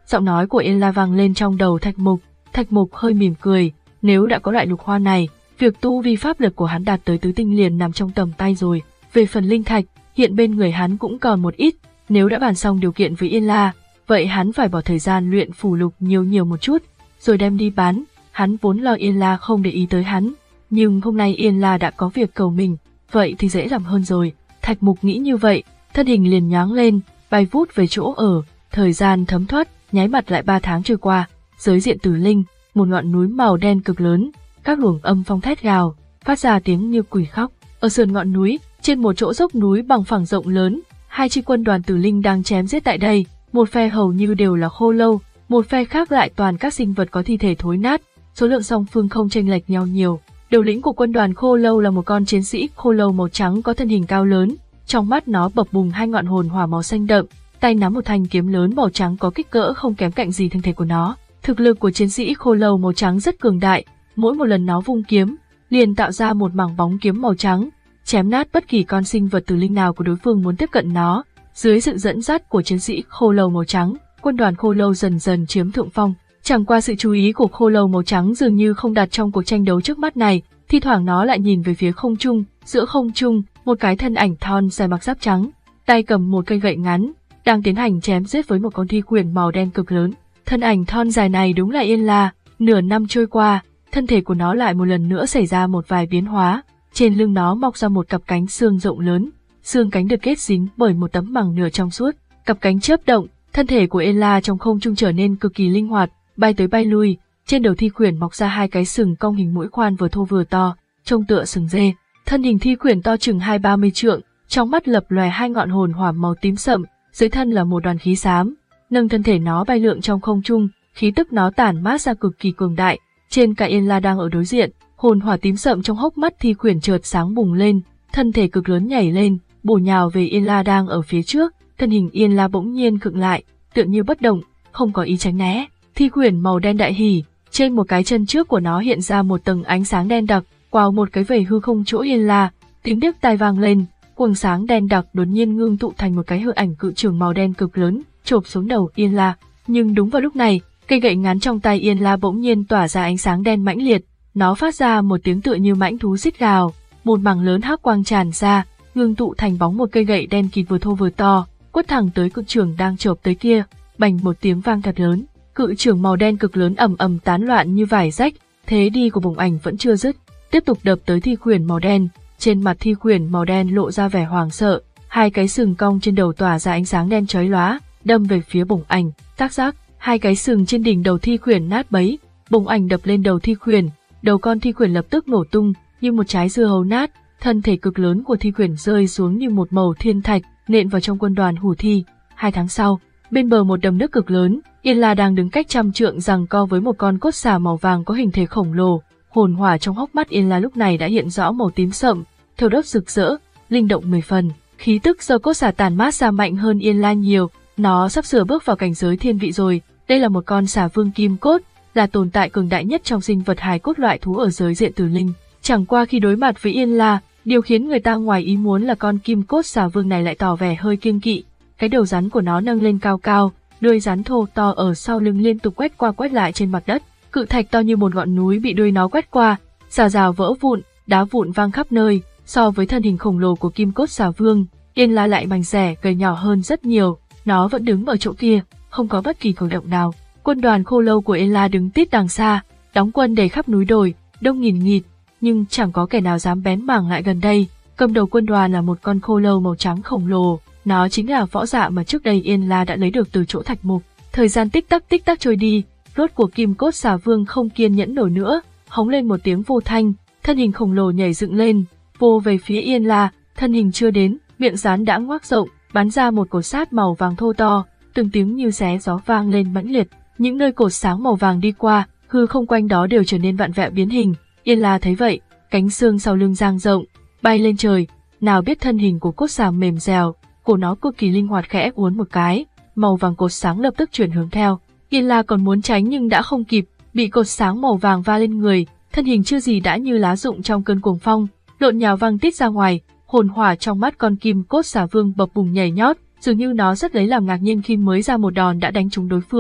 Giọng nói của Yên La vang lên trong đầu Thạch Mục. Thạch Mục hơi mỉm cười, nếu đã có loại lục hoa này, việc tu vi pháp lực của hắn đạt tới tứ tinh liền nằm trong tầm tay rồi. Về phần linh thạch, hiện bên người hắn cũng còn một ít, nếu đã bàn xong điều kiện với Yên La, vậy hắn phải bỏ thời gian luyện phù lục nhiều nhiều một chút, rồi đem đi bán. Hắn vốn lo Yên La không để ý tới hắn, nhưng hôm nay Yên La đã có việc cầu mình, vậy thì dễ làm hơn rồi. Thạch Mục nghĩ như vậy, thân hình liền nhoáng lên, bay vút về chỗ ở. Thời gian thấm thoát, nháy mặt lại ba tháng trôi qua. Giới diện Tử Linh, một ngọn núi màu đen cực lớn, các luồng âm phong thét gào, phát ra tiếng như quỷ khóc. Ở sườn ngọn núi, trên một chỗ dốc núi bằng phẳng rộng lớn, hai chi quân đoàn Tử Linh đang chém giết tại đây. Một phe hầu như đều là khô lâu, một phe khác lại toàn các sinh vật có thi thể thối nát. Số lượng song phương không chênh lệch nhau nhiều. Đầu lĩnh của quân đoàn khô lâu là một con chiến sĩ khô lâu màu trắng có thân hình cao lớn, trong mắt nó bập bùng hai ngọn hồn hỏa màu xanh đậm, tay nắm một thanh kiếm lớn màu trắng có kích cỡ không kém cạnh gì thân thể của nó. Thực lực của chiến sĩ khô lâu màu trắng rất cường đại, mỗi một lần nó vung kiếm, liền tạo ra một mảng bóng kiếm màu trắng, chém nát bất kỳ con sinh vật tử linh nào của đối phương muốn tiếp cận nó. Dưới sự dẫn dắt của chiến sĩ khô lâu màu trắng, quân đoàn khô lâu dần dần chiếm thượng phong. Chẳng qua sự chú ý của khô lâu màu trắng dường như không đặt trong cuộc tranh đấu trước mắt này, thi thoảng nó lại nhìn về phía không trung. Giữa không trung, một cái thân ảnh thon dài mặc giáp trắng, tay cầm một cây gậy ngắn, đang tiến hành chém giết với một con thi quyển màu đen cực lớn. Thân ảnh thon dài này đúng là Yên La. Nửa năm trôi qua, thân thể của nó lại một lần nữa xảy ra một vài biến hóa. Trên lưng nó mọc ra một cặp cánh xương rộng lớn, xương cánh được kết dính bởi một tấm màng nửa trong suốt. Cặp cánh chớp động, thân thể của Yên La trong không trung trở nên cực kỳ linh hoạt, bay tới bay lui. Trên đầu thi quyển mọc ra hai cái sừng cong hình mũi khoan vừa thô vừa to, trông tựa sừng dê. Thân hình thi quyển to chừng hai ba mươi trượng, trong mắt lập lòe hai ngọn hồn hỏa màu tím sậm, dưới thân là một đoàn khí xám. Nâng thân thể nó bay lượn trong không trung, khí tức nó tản mát ra cực kỳ cường đại. Trên cả Yên La đang ở đối diện, hồn hỏa tím sậm trong hốc mắt thi quyển chợt sáng bùng lên, thân thể cực lớn nhảy lên, bổ nhào về Yên La đang ở phía trước. Thân hình Yên La bỗng nhiên khựng lại, tựa như bất động, không có ý tránh né. Thi quyển màu đen đại hỉ, trên một cái chân trước của nó hiện ra một tầng ánh sáng đen đặc, quào một cái về hư không chỗ Yên La, tiếng điếc tai vang lên, quầng sáng đen đặc đột nhiên ngưng tụ thành một cái hư ảnh cự trường màu đen cực lớn, chộp xuống đầu Yên La. Nhưng đúng vào lúc này, cây gậy ngắn trong tay Yên La bỗng nhiên tỏa ra ánh sáng đen mãnh liệt, nó phát ra một tiếng tựa như mãnh thú rít gào, một mảng lớn hắc quang tràn ra, ngưng tụ thành bóng một cây gậy đen kịt vừa thô vừa to, quất thẳng tới cự trường đang chộp tới kia. Bành một tiếng vang thật lớn, cự trường màu đen cực lớn ầm ầm tán loạn như vải rách. Thế đi của bổng ảnh vẫn chưa dứt, tiếp tục đập tới thi quyển màu đen. Trên mặt thi quyển màu đen lộ ra vẻ hoảng sợ, hai cái sừng cong trên đầu tỏa ra ánh sáng đen chói lóa, đâm về phía bổng ảnh. Tác giác, hai cái sừng trên đỉnh đầu thi quyển nát bấy, bổng ảnh đập lên đầu thi quyển, đầu con thi quyển lập tức nổ tung như một trái dưa hấu nát. Thân thể cực lớn của thi quyển rơi xuống như một mẩu thiên thạch, nện vào trong quân đoàn hủ thi. Hai tháng sau, bên bờ một đầm nước cực lớn, Yên La đang đứng cách trăm trượng giằng co với một con cốt xà màu vàng có hình thể khổng lồ. Hồn hỏa trong hốc mắt Yên La lúc này đã hiện rõ màu tím sậm, thêu đốt rực rỡ, linh động mười phần. Khí tức do cốt xà tàn mát ra mạnh hơn Yên La nhiều, nó sắp sửa bước vào cảnh giới thiên vị rồi. Đây là một con xà vương kim cốt, là tồn tại cường đại nhất trong sinh vật hài cốt loại thú ở giới diện Tử Linh. Chẳng qua khi đối mặt với Yên La, điều khiến người ta ngoài ý muốn là con kim cốt xà vương này lại tỏ vẻ hơi kiêng kỵ. Cái đầu rắn của nó nâng lên cao cao, đuôi rắn thô to ở sau lưng liên tục quét qua quét lại trên mặt đất. Cự thạch to như một ngọn núi bị đuôi nó quét qua, rào rào vỡ vụn, đá vụn vang khắp nơi. So với thân hình khổng lồ của kim cốt xà vương, Yên La lại mảnh rẻ, gầy nhỏ hơn rất nhiều. Nó vẫn đứng ở chỗ kia, không có bất kỳ cử động nào. Quân đoàn khô lâu của Yên La đứng tít đằng xa, đóng quân đầy khắp núi đồi, đông nghìn nghịt, nhưng chẳng có kẻ nào dám bén mảng lại gần đây. Cầm đầu quân đoàn là một con khô lâu màu trắng khổng lồ, nó chính là võ dạ mà trước đây Yên La đã lấy được từ chỗ Thạch Mục. Thời gian tích tắc tích tắc trôi đi, rốt cuộc kim cốt xà vương không kiên nhẫn nổi nữa, hống lên một tiếng vô thanh, thân hình khổng lồ nhảy dựng lên, vô về phía Yên La. Thân hình chưa đến, miệng rắn đã ngoác rộng, bắn ra một cột sát màu vàng thô to, từng tiếng như xé gió vang lên mãnh liệt. Những nơi cột sáng màu vàng đi qua, hư không quanh đó đều trở nên vặn vẹo biến hình. Yên La thấy vậy, cánh xương sau lưng dang rộng, bay lên trời. Nào biết thân hình của cốt xà mềm dẻo, cổ nó cực kỳ linh hoạt, khẽ uốn một cái, màu vàng cột sáng lập tức chuyển hướng theo. Yên La còn muốn tránh nhưng đã không kịp, bị cột sáng màu vàng va lên người, thân hình chưa gì đã như lá rụng trong cơn cuồng phong, lộn nhào văng tít ra ngoài. Hồn hỏa trong mắt con kim cốt xà vương bập bùng nhảy nhót, dường như nó rất lấy làm ngạc nhiên khi mới ra một đòn đã đánh trúng đối phương.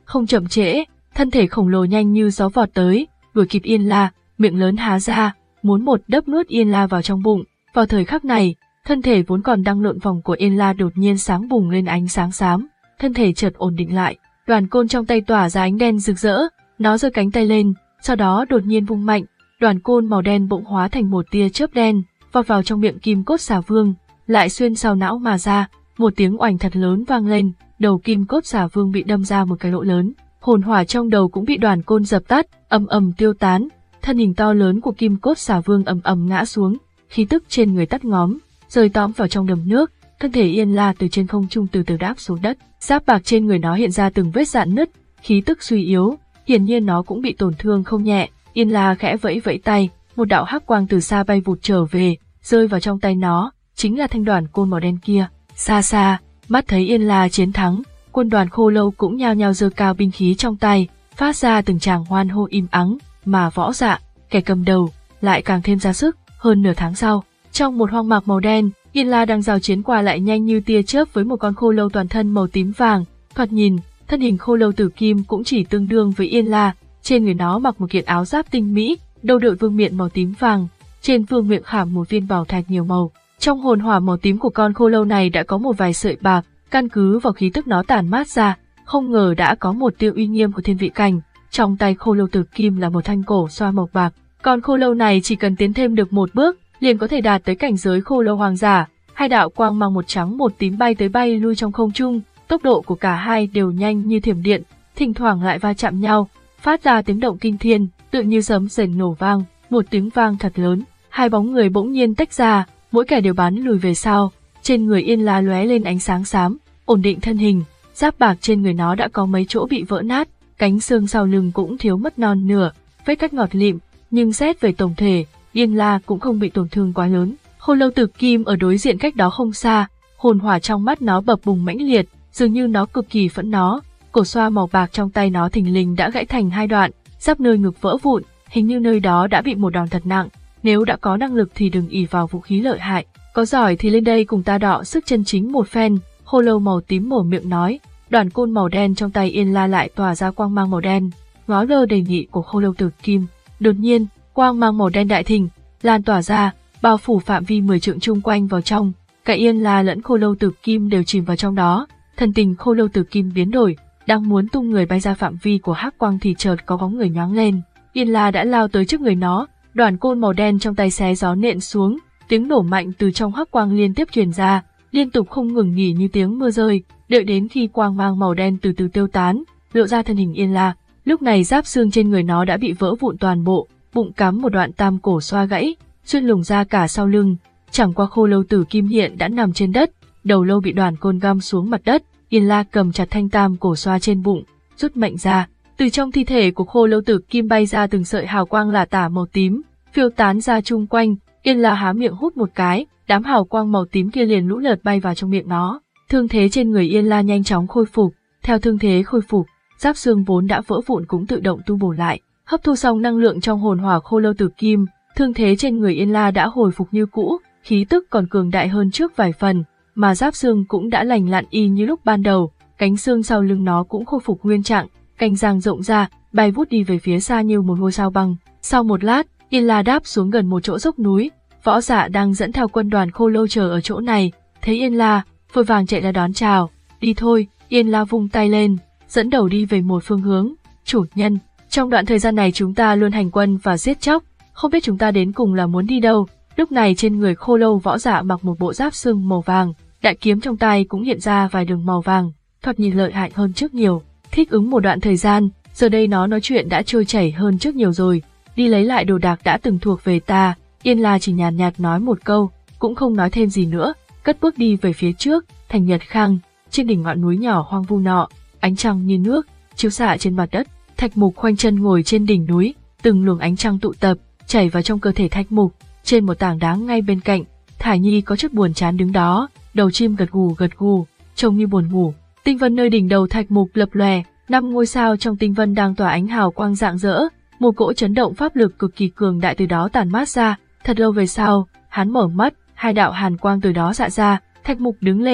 Không chậm trễ, thân thể khổng lồ nhanh như gió vọt tới, đuổi kịp Yên La, miệng lớn há ra, muốn một đớp nuốt Yên La vào trong bụng. Vào thời khắc này, thân thể vốn còn đang lượn vòng của Yên La đột nhiên sáng bùng lên ánh sáng xám, thân thể chợt ổn định lại, đoàn côn trong tay tỏa ra ánh đen rực rỡ, nó giơ cánh tay lên, sau đó đột nhiên vung mạnh, đoàn côn màu đen bỗng hóa thành một tia chớp đen, vọt vào trong miệng Kim Cốt Xà Vương, lại xuyên sau não mà ra, một tiếng oành thật lớn vang lên, đầu Kim Cốt Xà Vương bị đâm ra một cái lỗ lớn, hồn hỏa trong đầu cũng bị đoàn côn dập tắt, ầm ầm tiêu tán, thân hình to lớn của Kim Cốt Xà Vương ầm ầm ngã xuống, khí tức trên người tắt ngóm, rơi tõm vào trong đầm nước, thân thể Yên La từ trên không trung từ từ đáp xuống đất, giáp bạc trên người nó hiện ra từng vết rạn nứt, khí tức suy yếu, hiển nhiên nó cũng bị tổn thương không nhẹ. Yên La khẽ vẫy vẫy tay, một đạo hắc quang từ xa bay vụt trở về, rơi vào trong tay nó, chính là thanh đoàn côn màu đen kia. Xa xa, mắt thấy Yên La chiến thắng, quân đoàn Khô Lâu cũng nhao nhao giơ cao binh khí trong tay, phát ra từng tràng hoan hô im ắng, mà Võ Dạ, kẻ cầm đầu, lại càng thêm ra sức. Hơn nửa tháng sau, trong một hoang mạc màu đen, Yên La đang giao chiến qua lại nhanh như tia chớp với một con khô lâu toàn thân màu tím vàng. Thoạt nhìn, thân hình khô lâu tử kim cũng chỉ tương đương với Yên La, trên người nó mặc một kiện áo giáp tinh mỹ, đầu đội vương miện màu tím vàng, trên vương miện khảm một viên bảo thạch nhiều màu. Trong hồn hỏa màu tím của con khô lâu này đã có một vài sợi bạc, căn cứ vào khí tức nó tản mát ra, không ngờ đã có một tia uy nghiêm của thiên vị cảnh. Trong tay khô lâu tử kim là một thanh cổ xoa màu bạc, con khô lâu này chỉ cần tiến thêm được một bước, liền có thể đạt tới cảnh giới khô lâu hoàng giả. Hai đạo quang mang một trắng một tím bay tới bay lui trong không trung, tốc độ của cả hai đều nhanh như thiểm điện, thỉnh thoảng lại va chạm nhau, phát ra tiếng động kinh thiên, tựa như sấm sền nổ vang, một tiếng vang thật lớn, hai bóng người bỗng nhiên tách ra, mỗi kẻ đều bắn lùi về sau. Trên người Yên La lóe lên ánh sáng xám, ổn định thân hình, giáp bạc trên người nó đã có mấy chỗ bị vỡ nát, cánh xương sau lưng cũng thiếu mất non nửa, vết cắt ngọt lịm, nhưng xét về tổng thể, Yên La cũng không bị tổn thương quá lớn. Khô lâu tử kim ở đối diện cách đó không xa, hồn hỏa trong mắt nó bập bùng mãnh liệt, dường như nó cực kỳ phẫn nó. Cổ xoa màu bạc trong tay nó thình lình đã gãy thành hai đoạn, giáp nơi ngực vỡ vụn, hình như nơi đó đã bị một đòn thật nặng. Nếu đã có năng lực thì đừng ỷ vào vũ khí lợi hại, có giỏi thì lên đây cùng ta đọ sức chân chính một phen. Khô lâu màu tím mở miệng nói, đoàn côn màu đen trong tay Yên La lại tỏa ra quang mang màu đen, ngó lơ đề nghị của khô lâu tử kim. Đột nhiên, quang mang màu đen đại thịnh, lan tỏa ra, bao phủ phạm vi mười trượng chung quanh vào trong, cả Yên La lẫn khô lâu tử kim đều chìm vào trong đó. Thần tình khô lâu tử kim biến đổi, đang muốn tung người bay ra phạm vi của hắc quang thì chợt có bóng người nhoáng lên. Yên La đã lao tới trước người nó, đoàn côn màu đen trong tay xé gió nện xuống, tiếng nổ mạnh từ trong hắc quang liên tiếp truyền ra, liên tục không ngừng nghỉ như tiếng mưa rơi. Đợi đến khi quang mang màu đen từ từ tiêu tán, lộ ra thân hình Yên La. Lúc này giáp xương trên người nó đã bị vỡ vụn toàn bộ, bụng cắm một đoạn tam cổ xoa gãy, xuyên lủng ra cả sau lưng. Chẳng qua khô lâu tử kim hiện đã nằm trên đất, đầu lâu bị đoàn côn găm xuống mặt đất. Yên La cầm chặt thanh tam cổ xoa trên bụng, rút mạnh ra, từ trong thi thể của khô lâu tử kim bay ra từng sợi hào quang lả tả màu tím, phiêu tán ra chung quanh. Yên La há miệng hút một cái, đám hào quang màu tím kia liền lũ lượt bay vào trong miệng nó. Thương thế trên người Yên La nhanh chóng khôi phục, theo thương thế khôi phục, giáp xương vốn đã vỡ vụn cũng tự động tu bổ lại, hấp thu xong năng lượng trong hồn hỏa khô lâu tử kim, thương thế trên người Yên La đã hồi phục như cũ, khí tức còn cường đại hơn trước vài phần, mà giáp xương cũng đã lành lặn y như lúc ban đầu, cánh xương sau lưng nó cũng khôi phục nguyên trạng, cánh giang rộng ra, bay vút đi về phía xa như một ngôi sao băng. Sau một lát, Yên La đáp xuống gần một chỗ dốc núi, Võ Dạ đang dẫn theo quân đoàn khô lâu chờ ở chỗ này, thấy Yên La, vội vàng chạy ra đón chào. Đi thôi, Yên La vung tay lên, dẫn đầu đi về một phương hướng. Chủ nhân, trong đoạn thời gian này chúng ta luôn hành quân và giết chóc, không biết chúng ta đến cùng là muốn đi đâu. Lúc này trên người khô lâu Võ Dạ mặc một bộ giáp xương màu vàng, đại kiếm trong tay cũng hiện ra vài đường màu vàng, thoạt nhìn lợi hại hơn trước nhiều. Thích ứng một đoạn thời gian, giờ đây nó nói chuyện đã trôi chảy hơn trước nhiều rồi. Đi lấy lại đồ đạc đã từng thuộc về ta. Yên La chỉ nhàn nhạt nói một câu, cũng không nói thêm gì nữa, cất bước đi về phía trước. Thành Nhật Khang, trên đỉnh ngọn núi nhỏ hoang vu nọ, ánh trăng như nước chiếu xạ trên mặt đất. Thạch Mục khoanh chân ngồi trên đỉnh núi, từng luồng ánh trăng tụ tập chảy vào trong cơ thể Thạch Mục. Trên một tảng đá ngay bên cạnh, Thải Nhi có chút buồn chán đứng đó, đầu chim gật gù gật gù, trông như buồn ngủ. Tinh vân nơi đỉnh đầu Thạch Mục lập lòe, năm ngôi sao trong tinh vân đang tỏa ánh hào quang rạng rỡ, một cỗ chấn động pháp lực cực kỳ cường đại từ đó tản mát ra. Thật lâu về sau, hắn mở mắt, hai đạo hàn quang từ đó xạ ra. Thạch Mục đứng lên,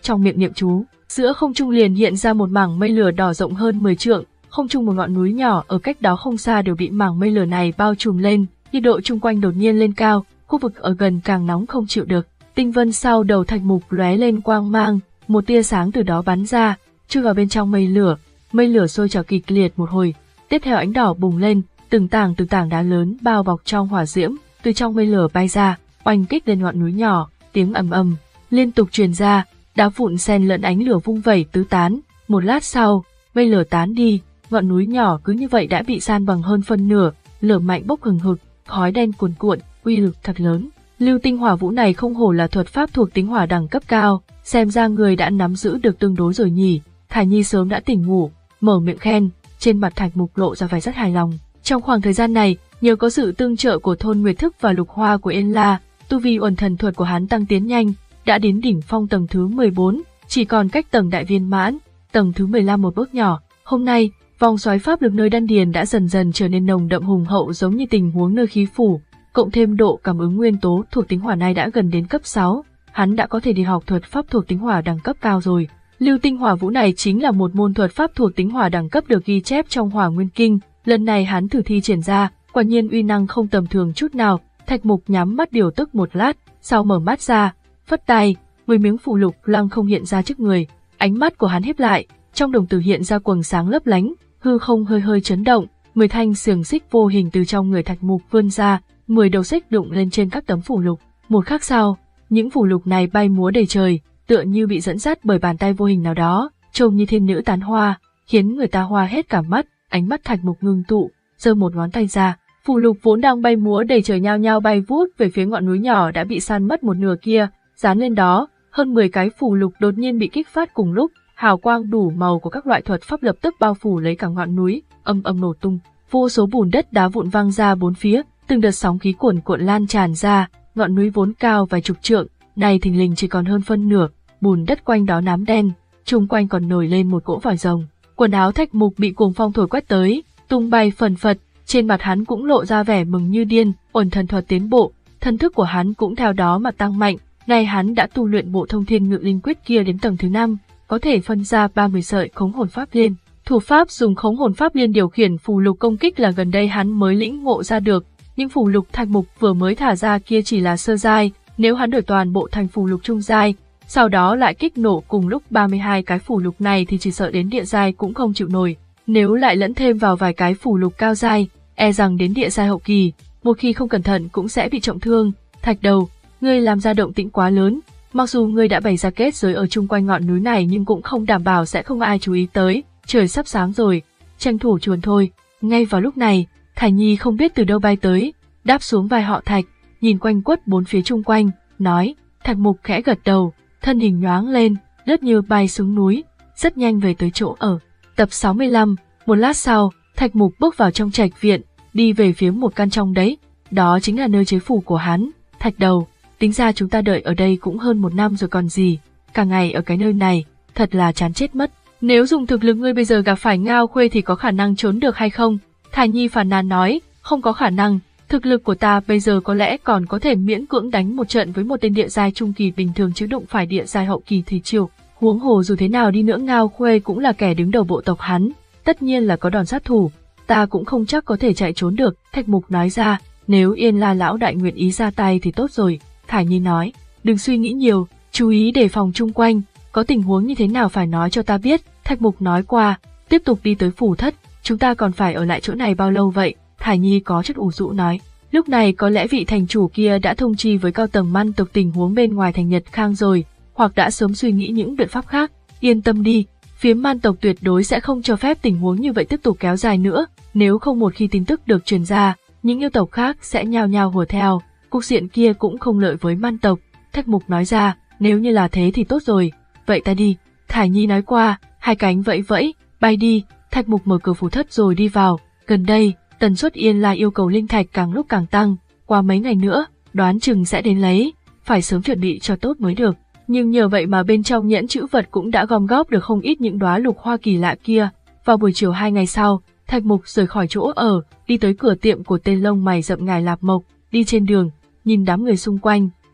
trong miệng niệm chú. Giữa không trung liền hiện ra một mảng mây lửa đỏ rộng hơn mười trượng, không trung một ngọn núi nhỏ ở cách đó không xa đều bị mảng mây lửa này bao trùm lên, nhiệt độ chung quanh đột nhiên lên cao, khu vực ở gần càng nóng không chịu được. Tinh vân sau đầu Thạch Mục lóe lên quang mang, một tia sáng từ đó bắn ra, chui vào bên trong mây lửa, mây lửa sôi trào kịch liệt một hồi, tiếp theo ánh đỏ bùng lên, từng tảng từng tảng đá lớn bao bọc trong hỏa diễm, từ trong mây lửa bay ra, oanh kích lên ngọn núi nhỏ, tiếng ầm ầm liên tục truyền ra, đá vụn xen lẫn ánh lửa vung vẩy tứ tán. Một lát sau, mây lửa tán đi, ngọn núi nhỏ cứ như vậy đã bị san bằng hơn phân nửa, lửa mạnh bốc hừng hực, khói đen cuồn cuộn, uy lực thật lớn. Lưu tinh hỏa vũ này không hổ là thuật pháp thuộc tính hỏa đẳng cấp cao, xem ra người đã nắm giữ được tương đối rồi nhỉ. Thải Nhi sớm đã tỉnh ngủ, mở miệng khen, trên mặt Thạch Mục lộ ra vẻ rất hài lòng. Trong khoảng thời gian này, nhờ có sự tương trợ của thôn Nguyệt Thức và lục hoa của Yên La, tu vi uẩn thần thuật của hắn tăng tiến nhanh, đã đến đỉnh phong tầng thứ mười bốn, chỉ còn cách tầng đại viên mãn, tầng thứ mười lăm một bước nhỏ. Hôm nay, vòng xoáy pháp lực nơi đan điền đã dần dần trở nên nồng đậm hùng hậu giống như tình huống nơi khí phủ, cộng thêm độ cảm ứng nguyên tố thuộc tính hỏa này đã gần đến cấp sáu, hắn đã có thể đi học thuật pháp thuộc tính hỏa đẳng cấp cao rồi. Lưu tinh hỏa vũ này chính là một môn thuật pháp thuộc tính hỏa đẳng cấp được ghi chép trong Hỏa Nguyên Kinh, lần này hắn thử thi triển ra, quả nhiên uy năng không tầm thường chút nào. Thạch Mục nhắm mắt điều tức một lát, sau mở mắt ra, phất tay, mười miếng phù lục lăng không hiện ra trước người, ánh mắt của hắn híp lại, trong đồng tử hiện ra quầng sáng lấp lánh, hư không hơi hơi chấn động, mười thanh xiềng xích vô hình từ trong người Thạch Mục vươn ra, mười đầu xích đụng lên trên các tấm phù lục. Một khắc sau, những phù lục này bay múa đầy trời, tựa như bị dẫn dắt bởi bàn tay vô hình nào đó, trông như thiên nữ tán hoa, khiến người ta hoa hết cả mắt. Ánh mắt Thạch Mục ngưng tụ, giơ một ngón tay ra, phù lục vốn đang bay múa đầy trời nhao nhao bay vút về phía ngọn núi nhỏ đã bị san mất một nửa kia, dán lên đó, hơn mười cái phù lục đột nhiên bị kích phát cùng lúc, hào quang đủ màu của các loại thuật pháp lập tức bao phủ lấy cả ngọn núi, âm âm nổ tung, vô số bùn đất đá vụn văng ra bốn phía, từng đợt sóng khí cuồn cuộn lan tràn ra, ngọn núi vốn cao vài chục trượng, này thình lình chỉ còn hơn phân nửa, bùn đất quanh đó nám đen, chung quanh còn nổi lên một cỗ vòi rồng. Quần áo Thạch Mục bị cuồng phong thổi quét tới, tung bay phần phật, trên mặt hắn cũng lộ ra vẻ mừng như điên, uẩn thần thuật tiến bộ, thần thức của hắn cũng theo đó mà tăng mạnh, nay hắn đã tu luyện bộ Thông Thiên Ngự Linh Quyết kia đến tầng thứ năm, có thể phân ra ba mươi sợi khống hồn pháp liên. Thủ pháp dùng khống hồn pháp liên điều khiển phù lục công kích là gần đây hắn mới lĩnh ngộ ra được, những phù lục Thạch Mục vừa mới thả ra kia chỉ là sơ giai, nếu hắn đổi toàn bộ thành phù lục trung giai, sau đó lại kích nổ cùng lúc ba mươi hai cái phù lục này thì chỉ sợ đến địa giai cũng không chịu nổi, nếu lại lẫn thêm vào vài cái phù lục cao giai, e rằng đến địa giai hậu kỳ, một khi không cẩn thận cũng sẽ bị trọng thương. Thạch Đầu, ngươi làm ra động tĩnh quá lớn, mặc dù ngươi đã bày ra kết giới ở chung quanh ngọn núi này nhưng cũng không đảm bảo sẽ không ai chú ý tới, trời sắp sáng rồi, tranh thủ chuồn thôi. Ngay vào lúc này, Thải Nhi không biết từ đâu bay tới, đáp xuống vai họ Thạch, nhìn quanh quất bốn phía chung quanh, nói. Thạch Mục khẽ gật đầu, thân hình nhoáng lên, lướt như bay xuống núi, rất nhanh về tới chỗ ở. Tập sáu mươi lăm, một lát sau, Thạch Mục bước vào trong trạch viện, đi về phía một căn trong đấy, đó chính là nơi chế phủ của hắn. Thạch Đầu, tính ra chúng ta đợi ở đây cũng hơn một năm rồi còn gì, cả ngày ở cái nơi này, thật là chán chết mất. Nếu dùng thực lực ngươi bây giờ gặp phải Ngao Khuê thì có khả năng trốn được hay không? Thải Nhi phàn nàn nói, không có khả năng, thực lực của ta bây giờ có lẽ còn có thể miễn cưỡng đánh một trận với một tên địa giai trung kỳ bình thường chứ đụng phải địa giai hậu kỳ thì chịu. Huống hồ dù thế nào đi nữa Ngao Khuê cũng là kẻ đứng đầu bộ tộc hắn, tất nhiên là có đòn sát thủ, ta cũng không chắc có thể chạy trốn được. Thạch Mục nói ra, nếu Yên La lão đại nguyện ý ra tay thì tốt rồi. Thải Nhi nói, đừng suy nghĩ nhiều, chú ý đề phòng chung quanh, có tình huống như thế nào phải nói cho ta biết. Thạch Mục nói qua, tiếp tục đi tới phủ thất, chúng ta còn phải ở lại chỗ này bao lâu vậy? Thải Nhi có chút ủ rũ nói, lúc này có lẽ vị thành chủ kia đã thông chi với cao tầng Man tộc tình huống bên ngoài thành Nhật Khang rồi, hoặc đã sớm suy nghĩ những biện pháp khác. Yên tâm đi, phía Man tộc tuyệt đối sẽ không cho phép tình huống như vậy tiếp tục kéo dài nữa, nếu không một khi tin tức được truyền ra, những yêu tộc khác sẽ nhao nhao hùa theo, cục diện kia cũng không lợi với Man tộc. Thạch Mục nói ra, nếu như là thế thì tốt rồi, vậy ta đi. Thải Nhi nói qua, hai cánh vẫy vẫy, bay đi. Thạch Mục mở cửa phủ thất rồi đi vào. Gần đây, tần suất Yên La yêu cầu linh thạch càng lúc càng tăng, qua mấy ngày nữa, đoán chừng sẽ đến lấy, phải sớm chuẩn bị cho tốt mới được. Nhưng nhờ vậy mà bên trong nhẫn trữ vật cũng đã gom góp được không ít những đóa lục hoa kỳ lạ kia. Vào buổi chiều hai ngày sau, Thạch Mục rời khỏi chỗ ở, đi tới cửa tiệm của tên lông mày rậm ngài Lạp Mộc, đi trên đường, nhìn đám người xung quanh,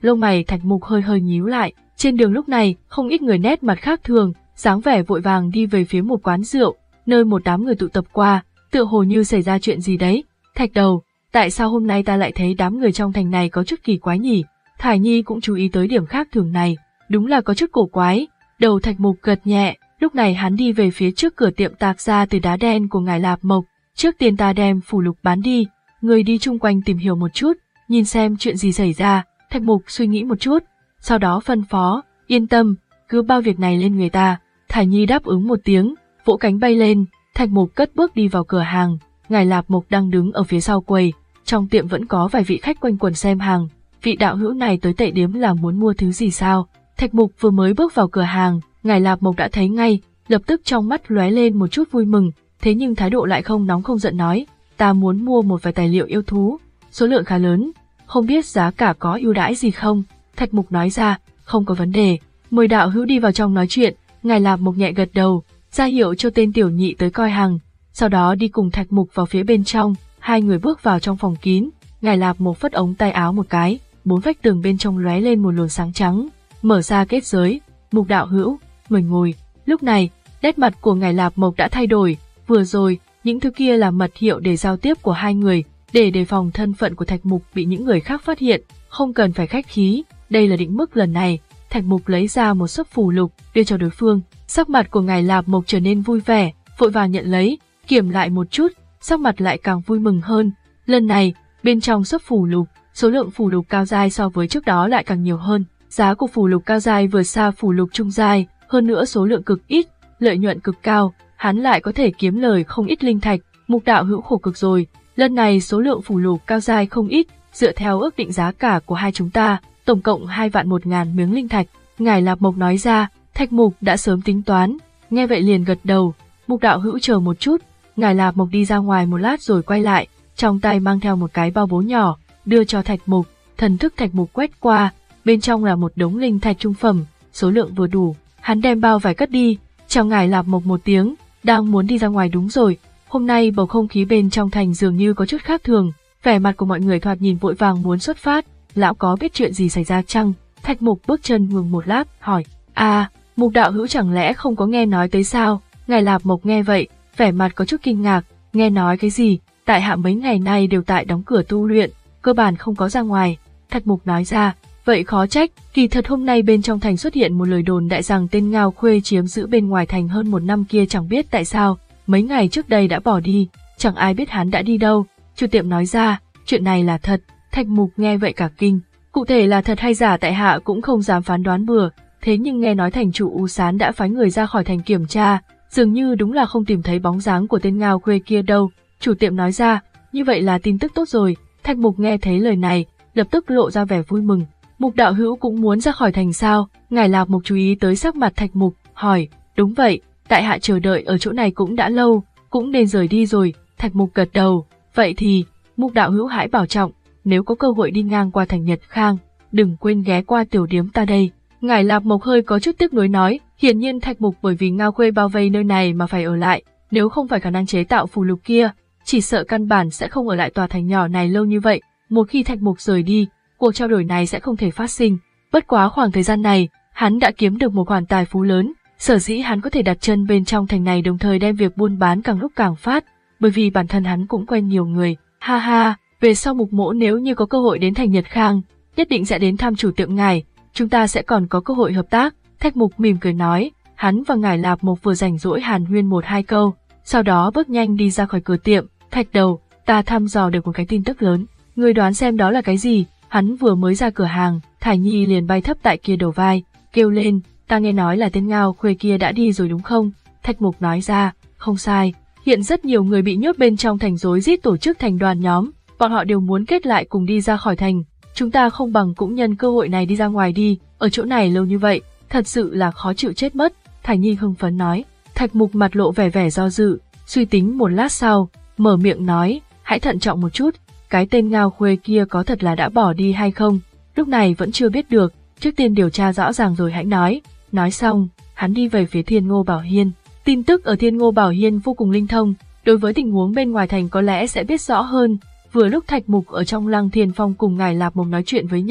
lông mày Thạch Mục hơi hơi nhíu lại. Trên đường lúc này, không ít người nét mặt khác thường, dáng vẻ vội vàng đi về phía một quán rượu, nơi một đám người tụ tập qua, tựa hồ như xảy ra chuyện gì đấy. Thạch đầu, tại sao hôm nay ta lại thấy đám người trong thành này có chút kỳ quái nhỉ? Thải Nhi cũng chú ý tới điểm khác thường này, đúng là có chút cổ quái. Đầu Thạch Mục gật nhẹ, lúc này hắn đi về phía trước cửa tiệm tạc ra từ đá đen của ngài Lạp Mộc. Trước tiên ta đem phù lục bán đi, người đi chung quanh tìm hiểu một chút, nhìn xem chuyện gì xảy ra. Thạch Mục suy nghĩ một chút, sau đó phân phó, yên tâm, cứ bao việc này lên người ta. Thải Nhi đáp ứng một tiếng, vỗ cánh bay lên. Thạch Mục cất bước đi vào cửa hàng, ngài Lạp Mộc đang đứng ở phía sau quầy. Trong tiệm vẫn có vài vị khách quanh quần xem hàng. Vị đạo hữu này tới tệ điếm là muốn mua thứ gì sao? Thạch Mục vừa mới bước vào cửa hàng, ngài Lạp Mộc đã thấy ngay, lập tức trong mắt lóe lên một chút vui mừng, thế nhưng thái độ lại không nóng không giận nói, ta muốn mua một vài tài liệu yêu thú, số lượng khá lớn, không biết giá cả có ưu đãi gì không? Thạch Mục nói ra, không có vấn đề, mời đạo hữu đi vào trong nói chuyện. Ngài Lạp Mộc nhẹ gật đầu, ra hiệu cho tên tiểu nhị tới coi hàng, sau đó đi cùng Thạch Mục vào phía bên trong. Hai người bước vào trong phòng kín, ngài Lạp Mộc phất ống tay áo một cái, bốn vách tường bên trong lóe lên một luồng sáng trắng, mở ra kết giới. Mục đạo hữu, mời ngồi. Lúc này, nét mặt của ngài Lạp Mộc đã thay đổi, vừa rồi, những thứ kia là mật hiệu để giao tiếp của hai người, để đề phòng thân phận của Thạch Mục bị những người khác phát hiện, không cần phải khách khí, đây là định mức lần này. Thạch Mục lấy ra một xấp phù lục, đưa cho đối phương, sắc mặt của ngài Lạp Mộc trở nên vui vẻ, vội vàng nhận lấy, kiểm lại một chút, sắc mặt lại càng vui mừng hơn. Lần này, bên trong xấp phù lục, số lượng phù lục cao giai so với trước đó lại càng nhiều hơn. Giá của phù lục cao giai vượt xa phù lục trung giai, hơn nữa số lượng cực ít, lợi nhuận cực cao, hắn lại có thể kiếm lời không ít linh thạch. Mục đạo hữu khổ cực rồi, lần này số lượng phù lục cao giai không ít, dựa theo ước định giá cả của hai chúng ta, tổng cộng hai vạn một ngàn miếng linh thạch. Ngài Lạp Mộc nói ra, Thạch Mục đã sớm tính toán, nghe vậy liền gật đầu. Mục đạo hữu chờ một chút. Ngài Lạp Mộc đi ra ngoài một lát rồi quay lại, trong tay mang theo một cái bao bố nhỏ, đưa cho Thạch Mục. Thần thức Thạch Mục quét qua, bên trong là một đống linh thạch trung phẩm, số lượng vừa đủ. Hắn đem bao vải cất đi, chào ngài Lạp Mộc một tiếng, đang muốn đi ra ngoài. Đúng rồi, hôm nay bầu không khí bên trong thành dường như có chút khác thường, vẻ mặt của mọi người thoạt nhìn vội vàng muốn xuất phát. Lão có biết chuyện gì xảy ra chăng? Thạch Mục bước chân ngừng một lát, hỏi. À, Mục đạo hữu chẳng lẽ không có nghe nói tới sao? Ngài Lạp Mộc nghe vậy, vẻ mặt có chút kinh ngạc, nghe nói cái gì? Tại hạ mấy ngày nay đều tại đóng cửa tu luyện, cơ bản không có ra ngoài. Thạch Mục nói ra, vậy khó trách, kỳ thật hôm nay bên trong thành xuất hiện một lời đồn đại rằng tên Ngao Khuê chiếm giữ bên ngoài thành hơn một năm kia chẳng biết tại sao, mấy ngày trước đây đã bỏ đi, chẳng ai biết hắn đã đi đâu. Chủ tiệm nói ra, chuyện này là thật. Thạch Mục nghe vậy cả kinh, cụ thể là thật hay giả tại hạ cũng không dám phán đoán bừa, thế nhưng nghe nói thành chủ U Sán đã phái người ra khỏi thành kiểm tra, dường như đúng là không tìm thấy bóng dáng của tên Ngao Khuê kia đâu. Chủ tiệm nói ra, như vậy là tin tức tốt rồi. Thạch Mục nghe thấy lời này, lập tức lộ ra vẻ vui mừng. Mục đạo hữu cũng muốn ra khỏi thành sao? Ngài Lạp Mộc chú ý tới sắc mặt Thạch Mục, hỏi, đúng vậy, tại hạ chờ đợi ở chỗ này cũng đã lâu, cũng nên rời đi rồi. Thạch Mục gật đầu, vậy thì, Mục đạo hữu hãy bảo trọng, nếu có cơ hội đi ngang qua thành Nhật Khang, đừng quên ghé qua tiểu điếm ta đây. Ngài Lạp Mộc hơi có chút tiếc nuối nói, hiển nhiên Thạch Mục bởi vì Ngao Khuê bao vây nơi này mà phải ở lại, nếu không phải khả năng chế tạo phù lục kia, chỉ sợ căn bản sẽ không ở lại tòa thành nhỏ này lâu như vậy. Một khi Thạch Mục rời đi, cuộc trao đổi này sẽ không thể phát sinh. Bất quá khoảng thời gian này, hắn đã kiếm được một khoản tài phú lớn, sở dĩ hắn có thể đặt chân bên trong thành này đồng thời đem việc buôn bán càng lúc càng phát, bởi vì bản thân hắn cũng quen nhiều người. Ha ha, về sau Mục mỗ nếu như có cơ hội đến thành Nhật Khang, nhất định sẽ đến thăm chủ tiệm ngài, chúng ta sẽ còn có cơ hội hợp tác. Thạch Mục mỉm cười nói, hắn và ngài Lạp Mộc vừa rảnh rỗi hàn huyên một hai câu, sau đó bước nhanh đi ra khỏi cửa tiệm. Thạch đầu, ta thăm dò được một cái tin tức lớn, ngươi đoán xem đó là cái gì? Hắn vừa mới ra cửa hàng, Thải Nhi liền bay thấp tại kia đầu vai, kêu lên, ta nghe nói là tên Ngao Khuê kia đã đi rồi đúng không? Thạch Mục nói ra, không sai, hiện rất nhiều người bị nhốt bên trong thành rối rít tổ chức thành đoàn nhóm, bọn họ đều muốn kết lại cùng đi ra khỏi thành, chúng ta không bằng cũng nhân cơ hội này đi ra ngoài đi, ở chỗ này lâu như vậy, thật sự là khó chịu chết mất. Thải Nhi hưng phấn nói. Thạch Mục mặt lộ vẻ vẻ do dự, suy tính một lát sau, mở miệng nói, hãy thận trọng một chút, cái tên Ngao Khuê kia có thật là đã bỏ đi hay không, lúc này vẫn chưa biết được, trước tiên điều tra rõ ràng rồi hãy nói. Nói xong, hắn đi về phía Thiên Ngô Bảo Hiên. Tin tức ở Thiên Ngô Bảo Hiên vô cùng linh thông, đối với tình huống bên ngoài thành có lẽ sẽ biết rõ hơn. Vừa lúc Thạch Mục ở trong Lăng Thiên Phong cùng ngài Lạp Mộc nói chuyện với nhau,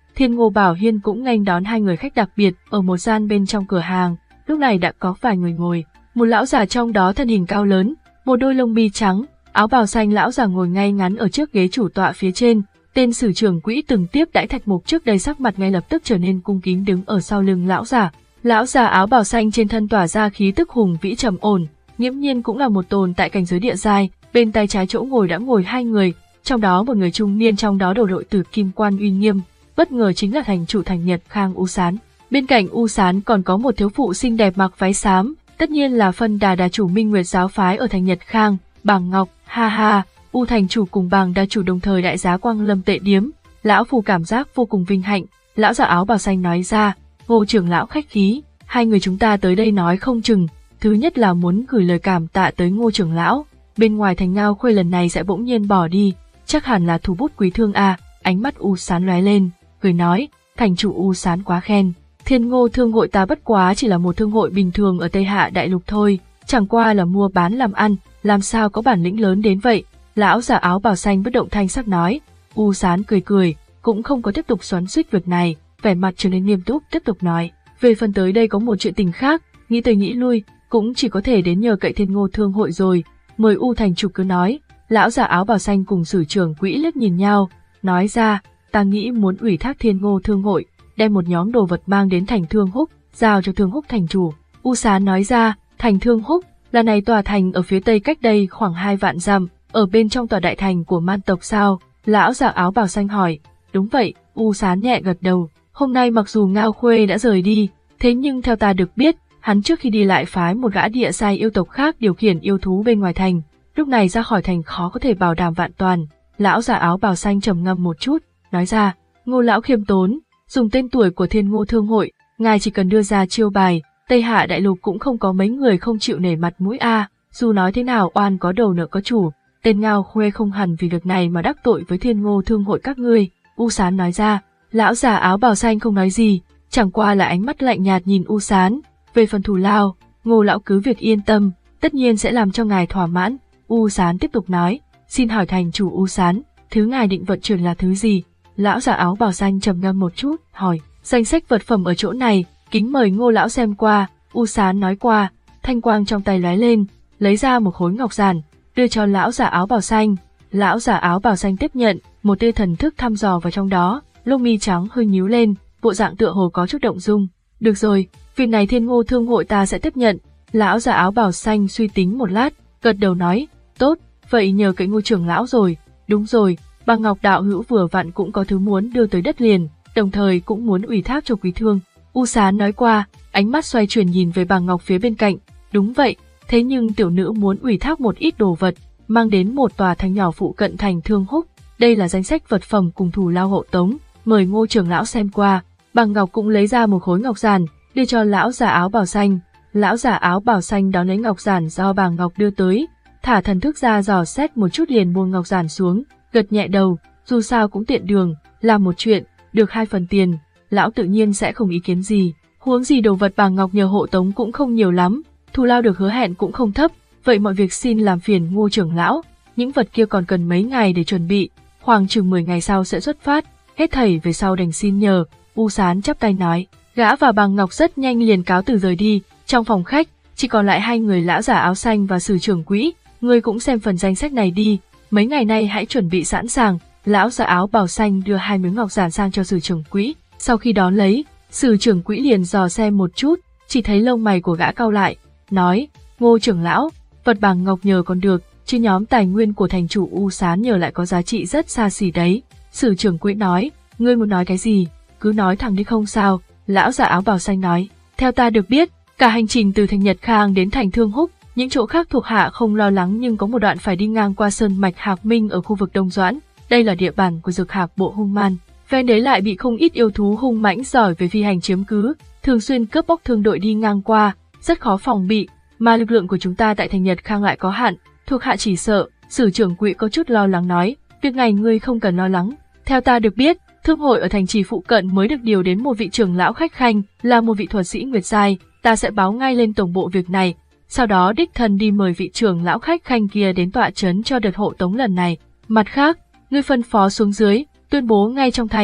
Thiên Ngô Bảo Hiên cũng nghênh đón hai người khách đặc biệt ở một gian bên trong cửa hàng. Lúc này đã có vài người ngồi, một lão già trong đó thân hình cao lớn, một đôi lông mi trắng, áo bào xanh. Lão già ngồi ngay ngắn ở trước ghế chủ tọa phía trên. Tên sử trưởng quỹ từng tiếp đãi Thạch Mục trước đây sắc mặt ngay lập tức trở nên cung kính đứng ở sau lưng lão già. Lão già áo bào xanh trên thân tỏa ra khí tức hùng vĩ trầm ổn, nghiễm nhiên cũng là một tồn tại cảnh giới địa giai. Bên tay trái chỗ ngồi đã ngồi hai người, trong đó một người trung niên, trong đó đầu đội tử kim quan uy nghiêm, bất ngờ chính là thành chủ Thành Nhật Khang U Sán. Bên cạnh U Sán còn có một thiếu phụ xinh đẹp mặc váy xám, tất nhiên là phân đà đà chủ Minh Nguyệt giáo phái ở Thành Nhật Khang, Bàng Ngọc. Ha ha, U thành chủ cùng Bàng đà chủ đồng thời đại giá Quang Lâm tệ điếm, lão phu cảm giác vô cùng vinh hạnh. Lão già áo bào xanh nói ra. Ngô trưởng lão khách khí, hai người chúng ta tới đây nói không chừng, thứ nhất là muốn gửi lời cảm tạ tới Ngô trưởng lão, bên ngoài thành Ngao Khuê lần này sẽ bỗng nhiên bỏ đi, chắc hẳn là thủ bút quý thương à. Ánh mắt U Sán lóe lên, cười nói, thành chủ U Sán quá khen. Thiên Ngô thương hội ta bất quá chỉ là một thương hội bình thường ở Tây Hạ Đại Lục thôi, chẳng qua là mua bán làm ăn, làm sao có bản lĩnh lớn đến vậy. Lão già áo bào xanh bất động thanh sắc nói. U Sán cười cười, cũng không có tiếp tục xoắn xuýt việc này, vẻ mặt trở nên nghiêm túc tiếp tục nói, về phần tới đây có một chuyện tình khác, nghĩ tới nghĩ lui, cũng chỉ có thể đến nhờ cậy Thiên Ngô thương hội rồi, mời U thành chủ cứ nói. Lão già áo bào xanh cùng sử trưởng quỹ liếc nhìn nhau, nói ra, ta nghĩ muốn ủy thác Thiên Ngô thương hội, đem một nhóm đồ vật mang đến thành Thương Húc, giao cho Thương Húc thành chủ. U Sán nói ra, thành Thương Húc, là này tòa thành ở phía tây cách đây khoảng hai vạn dặm, ở bên trong tòa đại thành của man tộc sao? Lão già áo bào xanh hỏi. Đúng vậy, U Sán nhẹ gật đầu. Hôm nay mặc dù Ngao Khuê đã rời đi, thế nhưng theo ta được biết, hắn trước khi đi lại phái một gã địa sai yêu tộc khác điều khiển yêu thú bên ngoài thành. Lúc này ra khỏi thành khó có thể bảo đảm vạn toàn. Lão già áo bào xanh trầm ngâm một chút, nói ra, Ngô lão khiêm tốn, dùng tên tuổi của Thiên Ngô thương hội, ngài chỉ cần đưa ra chiêu bài, Tây Hạ Đại Lục cũng không có mấy người không chịu nể mặt mũi a. Dù nói thế nào oan có đầu nợ có chủ, tên Ngao Khuê không hẳn vì việc này mà đắc tội với Thiên Ngô thương hội các ngươi. U Sán nói ra. Lão già áo bào xanh không nói gì, chẳng qua là ánh mắt lạnh nhạt nhìn U Sán. Về phần thù lao, Ngô lão cứ việc yên tâm, tất nhiên sẽ làm cho ngài thỏa mãn. U Sán tiếp tục nói, xin hỏi thành chủ U Sán, thứ ngài định vận chuyển là thứ gì? Lão già áo bào xanh trầm ngâm một chút, hỏi, danh sách vật phẩm ở chỗ này, kính mời Ngô lão xem qua. U Sán nói qua, thanh quang trong tay lóe lên, lấy ra một khối ngọc giản, đưa cho lão già áo bào xanh. Lão già áo bào xanh tiếp nhận, một tia thần thức thăm dò vào trong đó, lông mi trắng hơi nhíu lên, bộ dạng tựa hồ có chút động dung. Được rồi, việc này Thiên Ngô thương hội ta sẽ tiếp nhận. Lão già áo bào xanh suy tính một lát, gật đầu nói, tốt, vậy nhờ cậy Ngô trưởng lão rồi. Đúng rồi, Bàng Ngọc đạo hữu vừa vặn cũng có thứ muốn đưa tới đất liền, đồng thời cũng muốn ủy thác cho quý thương. U Sán nói qua, ánh mắt xoay chuyển nhìn về Bàng Ngọc phía bên cạnh. Đúng vậy, thế nhưng tiểu nữ muốn ủy thác một ít đồ vật, mang đến một tòa thành nhỏ phụ cận thành Thương Húc. Đây là danh sách vật phẩm cùng thù lao hộ tống, mời Ngô trưởng lão xem qua. Bàng Ngọc cũng lấy ra một khối ngọc giản, đưa cho lão già áo bào xanh. Lão già áo bào xanh đón lấy ngọc giản do Bàng Ngọc đưa tới, thả thần thức ra dò xét một chút liền buông ngọc giản xuống, gật nhẹ đầu, dù sao cũng tiện đường, làm một chuyện, được hai phần tiền, lão tự nhiên sẽ không ý kiến gì. Huống gì đồ vật Bàng Ngọc nhờ hộ tống cũng không nhiều lắm, thù lao được hứa hẹn cũng không thấp, vậy mọi việc xin làm phiền Ngô trưởng lão, những vật kia còn cần mấy ngày để chuẩn bị, khoảng chừng mười ngày sau sẽ xuất phát, hết thảy về sau đành xin nhờ. U Sán chắp tay nói. Gã và Bàng Ngọc rất nhanh liền cáo từ rời đi. Trong phòng khách chỉ còn lại hai người, lão giả áo xanh và sử trưởng quỹ. Ngươi cũng xem phần danh sách này đi, mấy ngày nay hãy chuẩn bị sẵn sàng. Lão giả áo bào xanh đưa hai miếng ngọc giản sang cho sử trưởng quỹ. Sau khi đón lấy, sử trưởng quỹ liền dò xem một chút, chỉ thấy lông mày của gã cau lại, nói: Ngô trưởng lão, vật Bàng Ngọc nhờ còn được, chứ nhóm tài nguyên của thành chủ U Sán nhờ lại có giá trị rất xa xỉ đấy. Sử trưởng quỹ nói: Ngươi muốn nói cái gì? Cứ nói thẳng đi không sao. Lão giả áo bào xanh nói: Theo ta được biết, cả hành trình từ thành Nhật Khang đến thành Thương Húc, những chỗ khác thuộc hạ không lo lắng, nhưng có một đoạn phải đi ngang qua sơn mạch Hạc Minh ở khu vực Đông Doãn. Đây là địa bàn của Dược Hạc bộ hung man. Ven đấy lại bị không ít yêu thú hung mãnh giỏi về phi hành chiếm cứ, thường xuyên cướp bóc thương đội đi ngang qua, rất khó phòng bị. Mà lực lượng của chúng ta tại thành Nhật Khang lại có hạn, thuộc hạ chỉ sợ. Sử trưởng quỹ có chút lo lắng nói: Việc này ngươi không cần lo lắng. Theo ta được biết, thương hội ở thành trì phụ cận mới được điều đến một vị trưởng lão khách khanh, là một vị thuật sĩ Nguyệt giai. Ta sẽ báo ngay lên tổng bộ việc này, sau đó đích thân đi mời vị trưởng lão khách khanh kia đến tọa trấn cho đợt hộ tống lần này. Mặt khác, ngươi phân phó xuống dưới, tuyên bố ngay trong thành,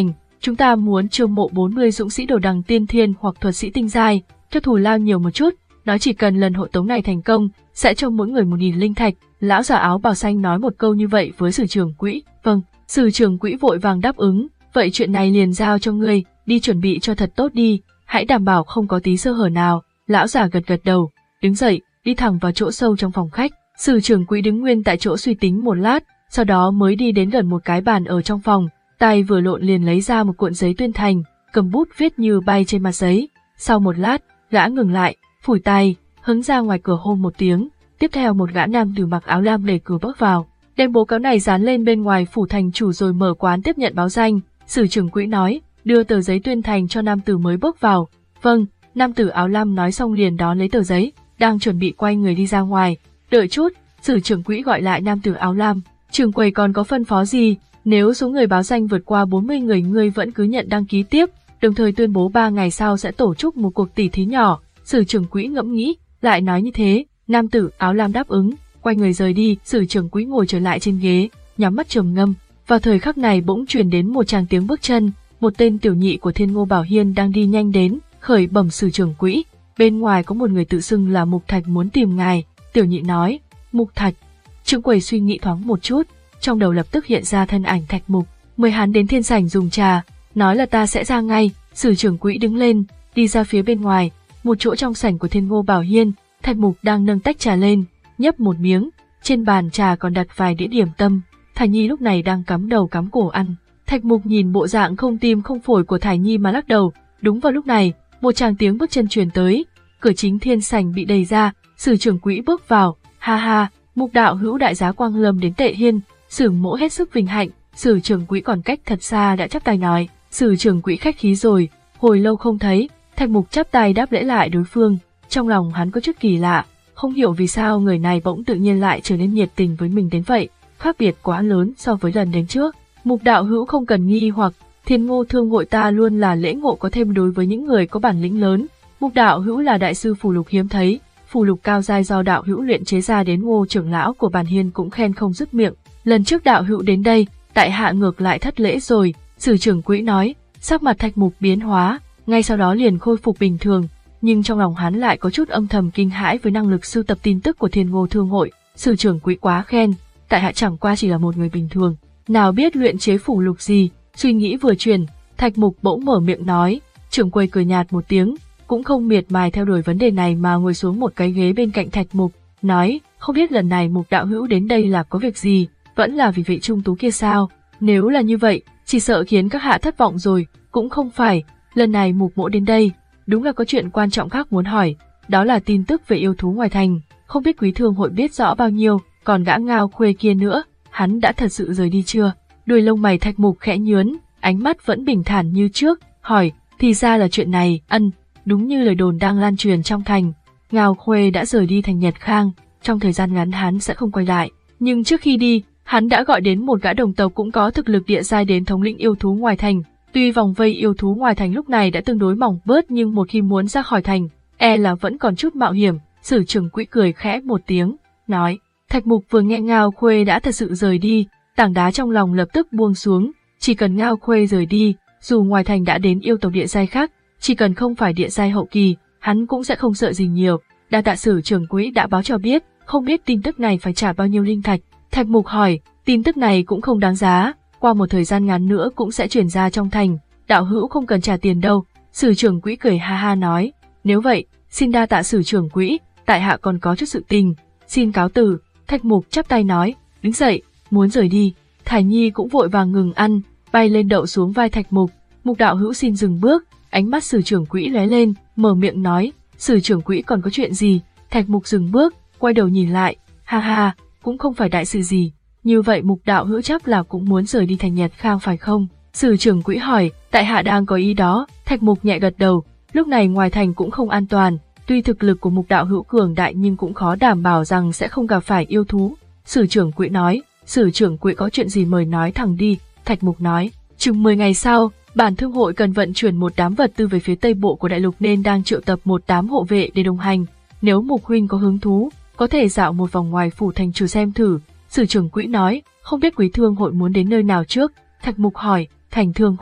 Chúng ta muốn chiêu mộ bốn mươi dũng sĩ đồ đằng tiên thiên hoặc thuật sĩ tinh giai, cho thù lao nhiều một chút, nói chỉ cần lần hộ tống này thành công, sẽ cho mỗi người một nghìn linh thạch. Lão già áo bào xanh nói một câu như vậy với sử trưởng quỹ. Vâng, sử trưởng quỹ vội vàng đáp ứng, vậy chuyện này liền giao cho ngươi, đi chuẩn bị cho thật tốt đi, hãy đảm bảo không có tí sơ hở nào. Lão già gật gật đầu, đứng dậy, đi thẳng vào chỗ sâu trong phòng khách. Sử trưởng quỹ đứng nguyên tại chỗ suy tính một lát, sau đó mới đi đến gần một cái bàn ở trong phòng, tay vừa lộn liền lấy ra một cuộn giấy tuyên thành, cầm bút viết như bay trên mặt giấy. Sau một lát, gã ngừng lại, phủi tay, hứng ra ngoài cửa hô một tiếng. Tiếp theo một gã nam tử mặc áo lam đẩy cửa bước vào, đem bố cáo này dán lên bên ngoài phủ thành chủ rồi mở quán tiếp nhận báo danh. Sử trưởng quỹ nói, đưa tờ giấy tuyên thành cho nam tử mới bước vào. Vâng, nam tử áo lam nói xong liền đón lấy tờ giấy, đang chuẩn bị quay người đi ra ngoài. Đợi chút, sử trưởng quỹ gọi lại nam tử áo lam, trưởng quầy còn có phân phó gì? Nếu số người báo danh vượt qua bốn mươi người ngươi vẫn cứ nhận đăng ký tiếp, đồng thời tuyên bố ba ngày sau sẽ tổ chức một cuộc tỉ thí nhỏ. Sử trưởng quỹ ngẫm nghĩ, lại nói như thế. Nam tử áo lam đáp ứng, quay người rời đi. Sử trưởng quỹ ngồi trở lại trên ghế, nhắm mắt trầm ngâm. Vào thời khắc này bỗng truyền đến một tràng tiếng bước chân, một tên tiểu nhị của Thiên Ngô Bảo Hiên đang đi nhanh đến, khởi bẩm sử trưởng quỹ, bên ngoài có một người tự xưng là Mục Thạch muốn tìm ngài. Tiểu nhị nói, Mục Thạch. Trưởng quầy suy nghĩ thoáng một chút, trong đầu lập tức hiện ra thân ảnh Thạch Mục, mời hắn đến thiên sảnh dùng trà, nói là ta sẽ ra ngay. Sử trưởng quỹ đứng lên, đi ra phía bên ngoài, một chỗ trong sảnh của Thiên Ngô Bảo Hiên. Thạch Mục đang nâng tách trà lên, nhấp một miếng, trên bàn trà còn đặt vài đĩa điểm tâm. Thải Nhi lúc này đang cắm đầu cắm cổ ăn. Thạch Mục nhìn bộ dạng không tim không phổi của Thải Nhi mà lắc đầu. Đúng vào lúc này, một tràng tiếng bước chân truyền tới, cửa chính thiên sảnh bị đẩy ra, sử trưởng quỹ bước vào. Ha ha, Mục đạo hữu đại giá quang lâm đến Tệ Hiên, sử mỗ hết sức vinh hạnh. Sử trưởng quỹ còn cách thật xa đã chắp tay nói, sử trưởng quỹ khách khí rồi, hồi lâu không thấy. Thạch Mục chắp tay đáp lễ lại đối phương. Trong lòng hắn có chút kỳ lạ, không hiểu vì sao người này bỗng tự nhiên lại trở nên nhiệt tình với mình đến vậy, khác biệt quá lớn so với lần đến trước. Mục đạo hữu không cần nghi hoặc, Thiên Ngô Thương hội ta luôn là lễ ngộ có thêm đối với những người có bản lĩnh lớn. Mục đạo hữu là đại sư phù lục hiếm thấy, phù lục cao giai do đạo hữu luyện chế ra đến Ngô trưởng lão của Bản Hiên cũng khen không dứt miệng. Lần trước đạo hữu đến đây, tại hạ ngược lại thất lễ rồi. Sử trưởng quỹ nói, sắc mặt Thạch Mục biến hóa, ngay sau đó liền khôi phục bình thường. Nhưng trong lòng hắn lại có chút âm thầm kinh hãi với năng lực sưu tập tin tức của Thiên Ngô Thương hội. Sử trưởng quỹ quá khen, tại hạ chẳng qua chỉ là một người bình thường, nào biết luyện chế phù lục gì. Suy nghĩ vừa chuyển, Thạch Mục bỗng mở miệng nói. Trưởng quầy cười nhạt một tiếng, cũng không miệt mài theo đuổi vấn đề này mà ngồi xuống một cái ghế bên cạnh Thạch Mục, nói, không biết lần này Mục đạo hữu đến đây là có việc gì, vẫn là vì vị trung tú kia sao? Nếu là như vậy, chỉ sợ khiến các hạ thất vọng rồi. Cũng không phải, lần này Mục mỗ đến đây đúng là có chuyện quan trọng khác muốn hỏi, đó là tin tức về yêu thú ngoài thành, không biết quý thương hội biết rõ bao nhiêu, còn gã Ngao Khuê kia nữa, hắn đã thật sự rời đi chưa? Đuôi lông mày Thạch Mục khẽ nhướn, ánh mắt vẫn bình thản như trước, hỏi, thì ra là chuyện này. Ân, đúng như lời đồn đang lan truyền trong thành, Ngao Khuê đã rời đi thành Nhật Khang, trong thời gian ngắn hắn sẽ không quay lại, nhưng trước khi đi, hắn đã gọi đến một gã đồng tộc cũng có thực lực địa giai đến thống lĩnh yêu thú ngoài thành. Tuy vòng vây yêu thú ngoài thành lúc này đã tương đối mỏng bớt nhưng một khi muốn ra khỏi thành, e là vẫn còn chút mạo hiểm. Sử trưởng quỹ cười khẽ một tiếng, nói, Thạch Mục vừa nghe Ngao Khuê đã thật sự rời đi, tảng đá trong lòng lập tức buông xuống, chỉ cần Ngao Khuê rời đi, dù ngoài thành đã đến yêu tộc địa giai khác, chỉ cần không phải địa giai hậu kỳ, hắn cũng sẽ không sợ gì nhiều. Đa tạ sử trưởng quỹ đã báo cho biết, không biết tin tức này phải trả bao nhiêu linh thạch. Thạch Mục hỏi, tin tức này cũng không đáng giá, qua một thời gian ngắn nữa cũng sẽ truyền ra trong thành, đạo hữu không cần trả tiền đâu. Sử trưởng quỹ cười ha ha nói, nếu vậy, xin đa tạ sử trưởng quỹ, tại hạ còn có chút sự tình, xin cáo từ. Thạch Mục chắp tay nói, đứng dậy, muốn rời đi. Thải Nhi cũng vội vàng ngừng ăn, bay lên đậu xuống vai Thạch Mục. Mục đạo hữu xin dừng bước. Ánh mắt sử trưởng quỹ lóe lên, mở miệng nói, sử trưởng quỹ còn có chuyện gì? Thạch Mục dừng bước, quay đầu nhìn lại, ha ha, cũng không phải đại sự gì. Như vậy Mục đạo hữu chắc là cũng muốn rời đi thành Nhật Khang phải không? Sử trưởng quỹ hỏi, tại hạ đang có ý đó. Thạch Mục nhẹ gật đầu, lúc này ngoài thành cũng không an toàn, tuy thực lực của Mục đạo hữu cường đại nhưng cũng khó đảm bảo rằng sẽ không gặp phải yêu thú. Sử trưởng quỹ nói, sử trưởng quỹ có chuyện gì mời nói thẳng đi. Thạch Mục nói, chừng mười ngày sau, bản thương hội cần vận chuyển một đám vật tư về phía tây bộ của đại lục nên đang triệu tập một đám hộ vệ để đồng hành. Nếu Mục huynh có hứng thú, có thể dạo một vòng ngoài phủ thành trừ xem thử. Sử trưởng quỹ nói, không biết quý thương hội muốn đến nơi nào trước? Thạch Mục hỏi, thành Thương Húc.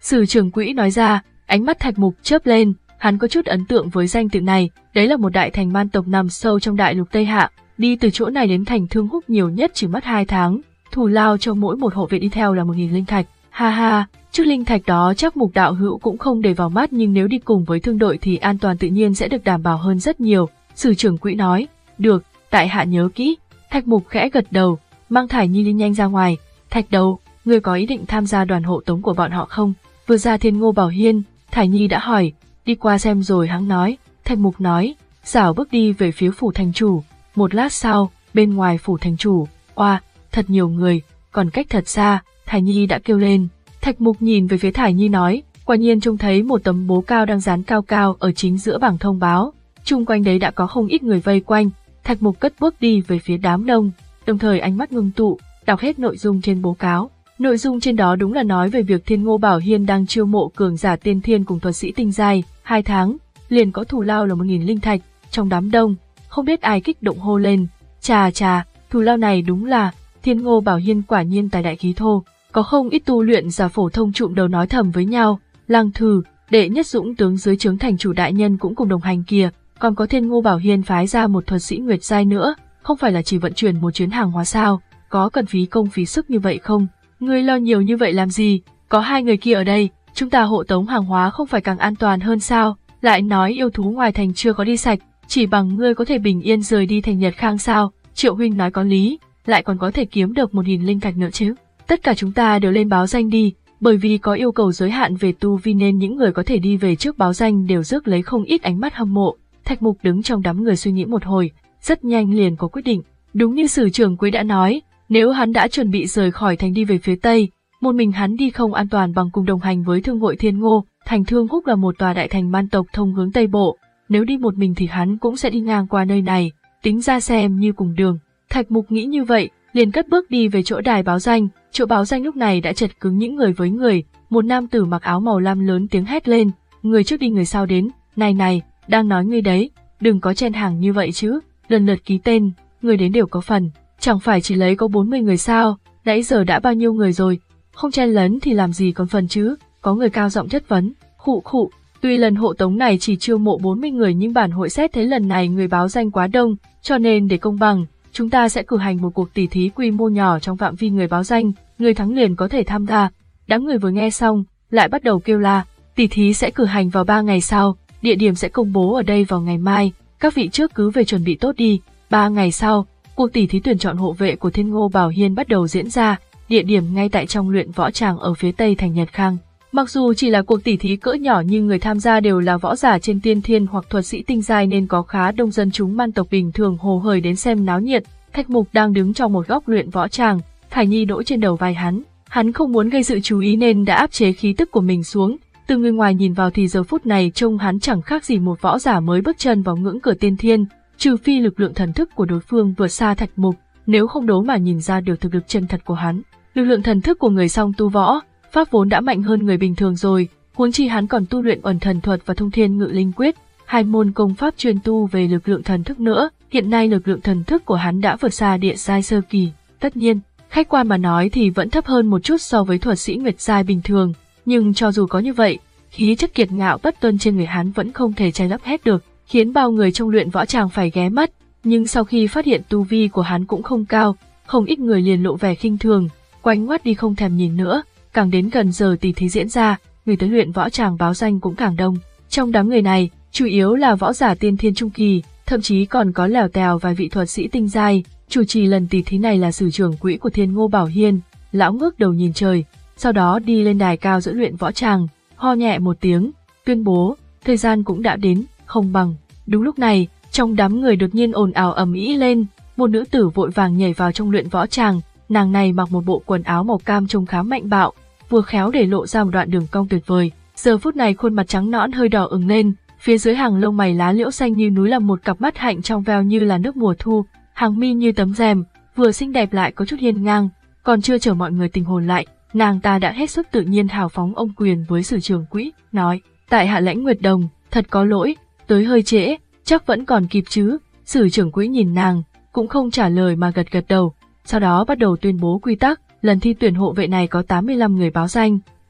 Sử trưởng quỹ nói ra, ánh mắt Thạch Mục chớp lên, hắn có chút ấn tượng với danh tự này, đấy là một đại thành man tộc nằm sâu trong đại lục Tây Hạ, đi từ chỗ này đến thành Thương Húc nhiều nhất chỉ mất hai tháng, thù lao cho mỗi một hộ vệ đi theo là một nghìn linh thạch. Ha ha, chút linh thạch đó chắc Mục đạo hữu cũng không để vào mắt, nhưng nếu đi cùng với thương đội thì an toàn tự nhiên sẽ được đảm bảo hơn rất nhiều. Sử trưởng quỹ nói, được, tại hạ nhớ kỹ. Thạch Mục khẽ gật đầu, mang Thải Nhi đi nhanh ra ngoài. Thạch Đầu, ngươi có ý định tham gia đoàn hộ tống của bọn họ không? Vừa ra Thiên Ngô Bảo Hiên, Thải Nhi đã hỏi, đi qua xem rồi hắn nói. Thạch Mục nói, dảo bước đi về phía phủ thành chủ. Một lát sau, bên ngoài phủ thành chủ, oa, thật nhiều người, còn cách thật xa. Thải Nhi đã kêu lên. Thạch Mục nhìn về phía Thải Nhi nói, quả nhiên trông thấy một tấm bố cao đang dán cao cao ở chính giữa bảng thông báo. Chung quanh đấy đã có không ít người vây quanh. Thạch Mục cất bước đi về phía đám đông, đồng thời ánh mắt ngưng tụ, đọc hết nội dung trên bố cáo. Nội dung trên đó đúng là nói về việc Thiên Ngô Bảo Hiên đang chiêu mộ cường giả tiên thiên cùng thuật sĩ tinh giai, hai tháng, liền có thù lao là một nghìn linh thạch. Trong đám đông, không biết ai kích động hô lên, chà chà, thù lao này đúng là, Thiên Ngô Bảo Hiên quả nhiên tài đại khí thô. Có không ít tu luyện giả phổ thông trụm đầu nói thầm với nhau, Lang Thử, đệ nhất dũng tướng dưới trướng thành chủ đại nhân cũng cùng đồng hành kìa, còn có Thiên Ngô Bảo Hiên phái ra một thuật sĩ nguyệt giai nữa, không phải là chỉ vận chuyển một chuyến hàng hóa sao, có cần phí công phí sức như vậy không? Ngươi lo nhiều như vậy làm gì, có hai người kia ở đây, chúng ta hộ tống hàng hóa không phải càng an toàn hơn sao, lại nói yêu thú ngoài thành chưa có đi sạch, chỉ bằng ngươi có thể bình yên rời đi thành Nhật Khang sao? Triệu huynh nói có lý, lại còn có thể kiếm được một nghìn linh thạch nữa chứ. Tất cả chúng ta đều lên báo danh đi, bởi vì có yêu cầu giới hạn về tu vi nên những người có thể đi về trước báo danh đều rước lấy không ít ánh mắt hâm mộ. Thạch Mục đứng trong đám người suy nghĩ một hồi, rất nhanh liền có quyết định. Đúng như Sử trưởng quỹ đã nói, nếu hắn đã chuẩn bị rời khỏi thành đi về phía Tây, một mình hắn đi không an toàn bằng cùng đồng hành với thương hội Thiên Ngô. Thành Thương Húc là một tòa đại thành man tộc thông hướng Tây Bộ, nếu đi một mình thì hắn cũng sẽ đi ngang qua nơi này, tính ra xem như cùng đường. Thạch Mục nghĩ như vậy, liền cất bước đi về chỗ đài báo danh. Chỗ báo danh lúc này đã chật cứng những người với người, một nam tử mặc áo màu lam lớn tiếng hét lên, người trước đi người sau đến, này này, đang nói ngươi đấy, đừng có chen hàng như vậy chứ, lần lượt ký tên, người đến đều có phần, chẳng phải chỉ lấy có bốn mươi người sao, nãy giờ đã bao nhiêu người rồi, không chen lấn thì làm gì còn phần chứ, có người cao giọng chất vấn, khụ khụ, tuy lần hộ tống này chỉ chiêu mộ bốn mươi người nhưng bản hội xét thấy lần này người báo danh quá đông, cho nên để công bằng, chúng ta sẽ cử hành một cuộc tỉ thí quy mô nhỏ trong phạm vi người báo danh, người thắng liền có thể tham gia. Đám người vừa nghe xong, lại bắt đầu kêu la, tỉ thí sẽ cử hành vào ba ngày sau, địa điểm sẽ công bố ở đây vào ngày mai, các vị trước cứ về chuẩn bị tốt đi. Ba ngày sau, cuộc tỉ thí tuyển chọn hộ vệ của Thiên Ngô Bảo Hiên bắt đầu diễn ra, địa điểm ngay tại trong luyện võ tràng ở phía tây thành Nhật Khang. Mặc dù chỉ là cuộc tỉ thí cỡ nhỏ nhưng người tham gia đều là võ giả trên tiên thiên hoặc thuật sĩ tinh giai nên có khá đông dân chúng man tộc bình thường hồ hởi đến xem náo nhiệt. Thạch Mục đang đứng trong một góc luyện võ tràng, Thải Nhi đỗ trên đầu vai hắn, hắn không muốn gây sự chú ý nên đã áp chế khí tức của mình xuống. Từ người ngoài nhìn vào thì giờ phút này trông hắn chẳng khác gì một võ giả mới bước chân vào ngưỡng cửa tiên thiên, trừ phi lực lượng thần thức của đối phương vượt xa Thạch Mục, nếu không đố mà nhìn ra được thực lực chân thật của hắn. Lực lượng thần thức của người song tu võ, pháp vốn đã mạnh hơn người bình thường rồi, huống chi hắn còn tu luyện Uẩn Thần Thuật và Thông Thiên Ngự Linh Quyết, hai môn công pháp chuyên tu về lực lượng thần thức nữa. Hiện nay lực lượng thần thức của hắn đã vượt xa địa giai sơ kỳ, tất nhiên, khách quan mà nói thì vẫn thấp hơn một chút so với thuật sĩ nguyệt giai bình thường, nhưng cho dù có như vậy, khí chất kiệt ngạo bất tuân trên người hắn vẫn không thể che lấp hết được, khiến bao người trong luyện võ tràng phải ghé mắt, nhưng sau khi phát hiện tu vi của hắn cũng không cao, không ít người liền lộ vẻ khinh thường, quanh ngoắt đi không thèm nhìn nữa, càng đến gần giờ tỉ thí diễn ra, người tới luyện võ tràng báo danh cũng càng đông. Trong đám người này, chủ yếu là võ giả tiên thiên trung kỳ, thậm chí còn có lèo tèo vài vị thuật sĩ tinh giai. Chủ trì lần tỉ thí này là Sử trưởng quỹ của Thiên Ngô Bảo Hiên, lão ngước đầu nhìn trời, sau đó đi lên đài cao giữa luyện võ tràng, ho nhẹ một tiếng, tuyên bố, thời gian cũng đã đến, không bằng. Đúng lúc này, trong đám người đột nhiên ồn ào ầm ĩ lên, một nữ tử vội vàng nhảy vào trong luyện võ tràng, nàng này mặc một bộ quần áo màu cam trông khá mạnh bạo, vừa khéo để lộ ra một đoạn đường cong tuyệt vời. Giờ phút này khuôn mặt trắng nõn hơi đỏ ửng lên, phía dưới hàng lông mày lá liễu xanh như núi là một cặp mắt hạnh trong veo như là nước mùa thu, hàng mi như tấm rèm, vừa xinh đẹp lại có chút hiên ngang. Còn chưa chờ mọi người tình hồn lại, nàng ta đã hết sức tự nhiên hào phóng ôm quyền với Sử trưởng quỹ, nói: "Tại hạ Lãnh Nguyệt Đồng, thật có lỗi, tới hơi trễ, chắc vẫn còn kịp chứ?" Sử trưởng quỹ nhìn nàng, cũng không trả lời mà gật gật đầu, sau đó bắt đầu tuyên bố quy tắc. Lần thi tuyển hộ vệ này có tám mươi lăm người báo danh,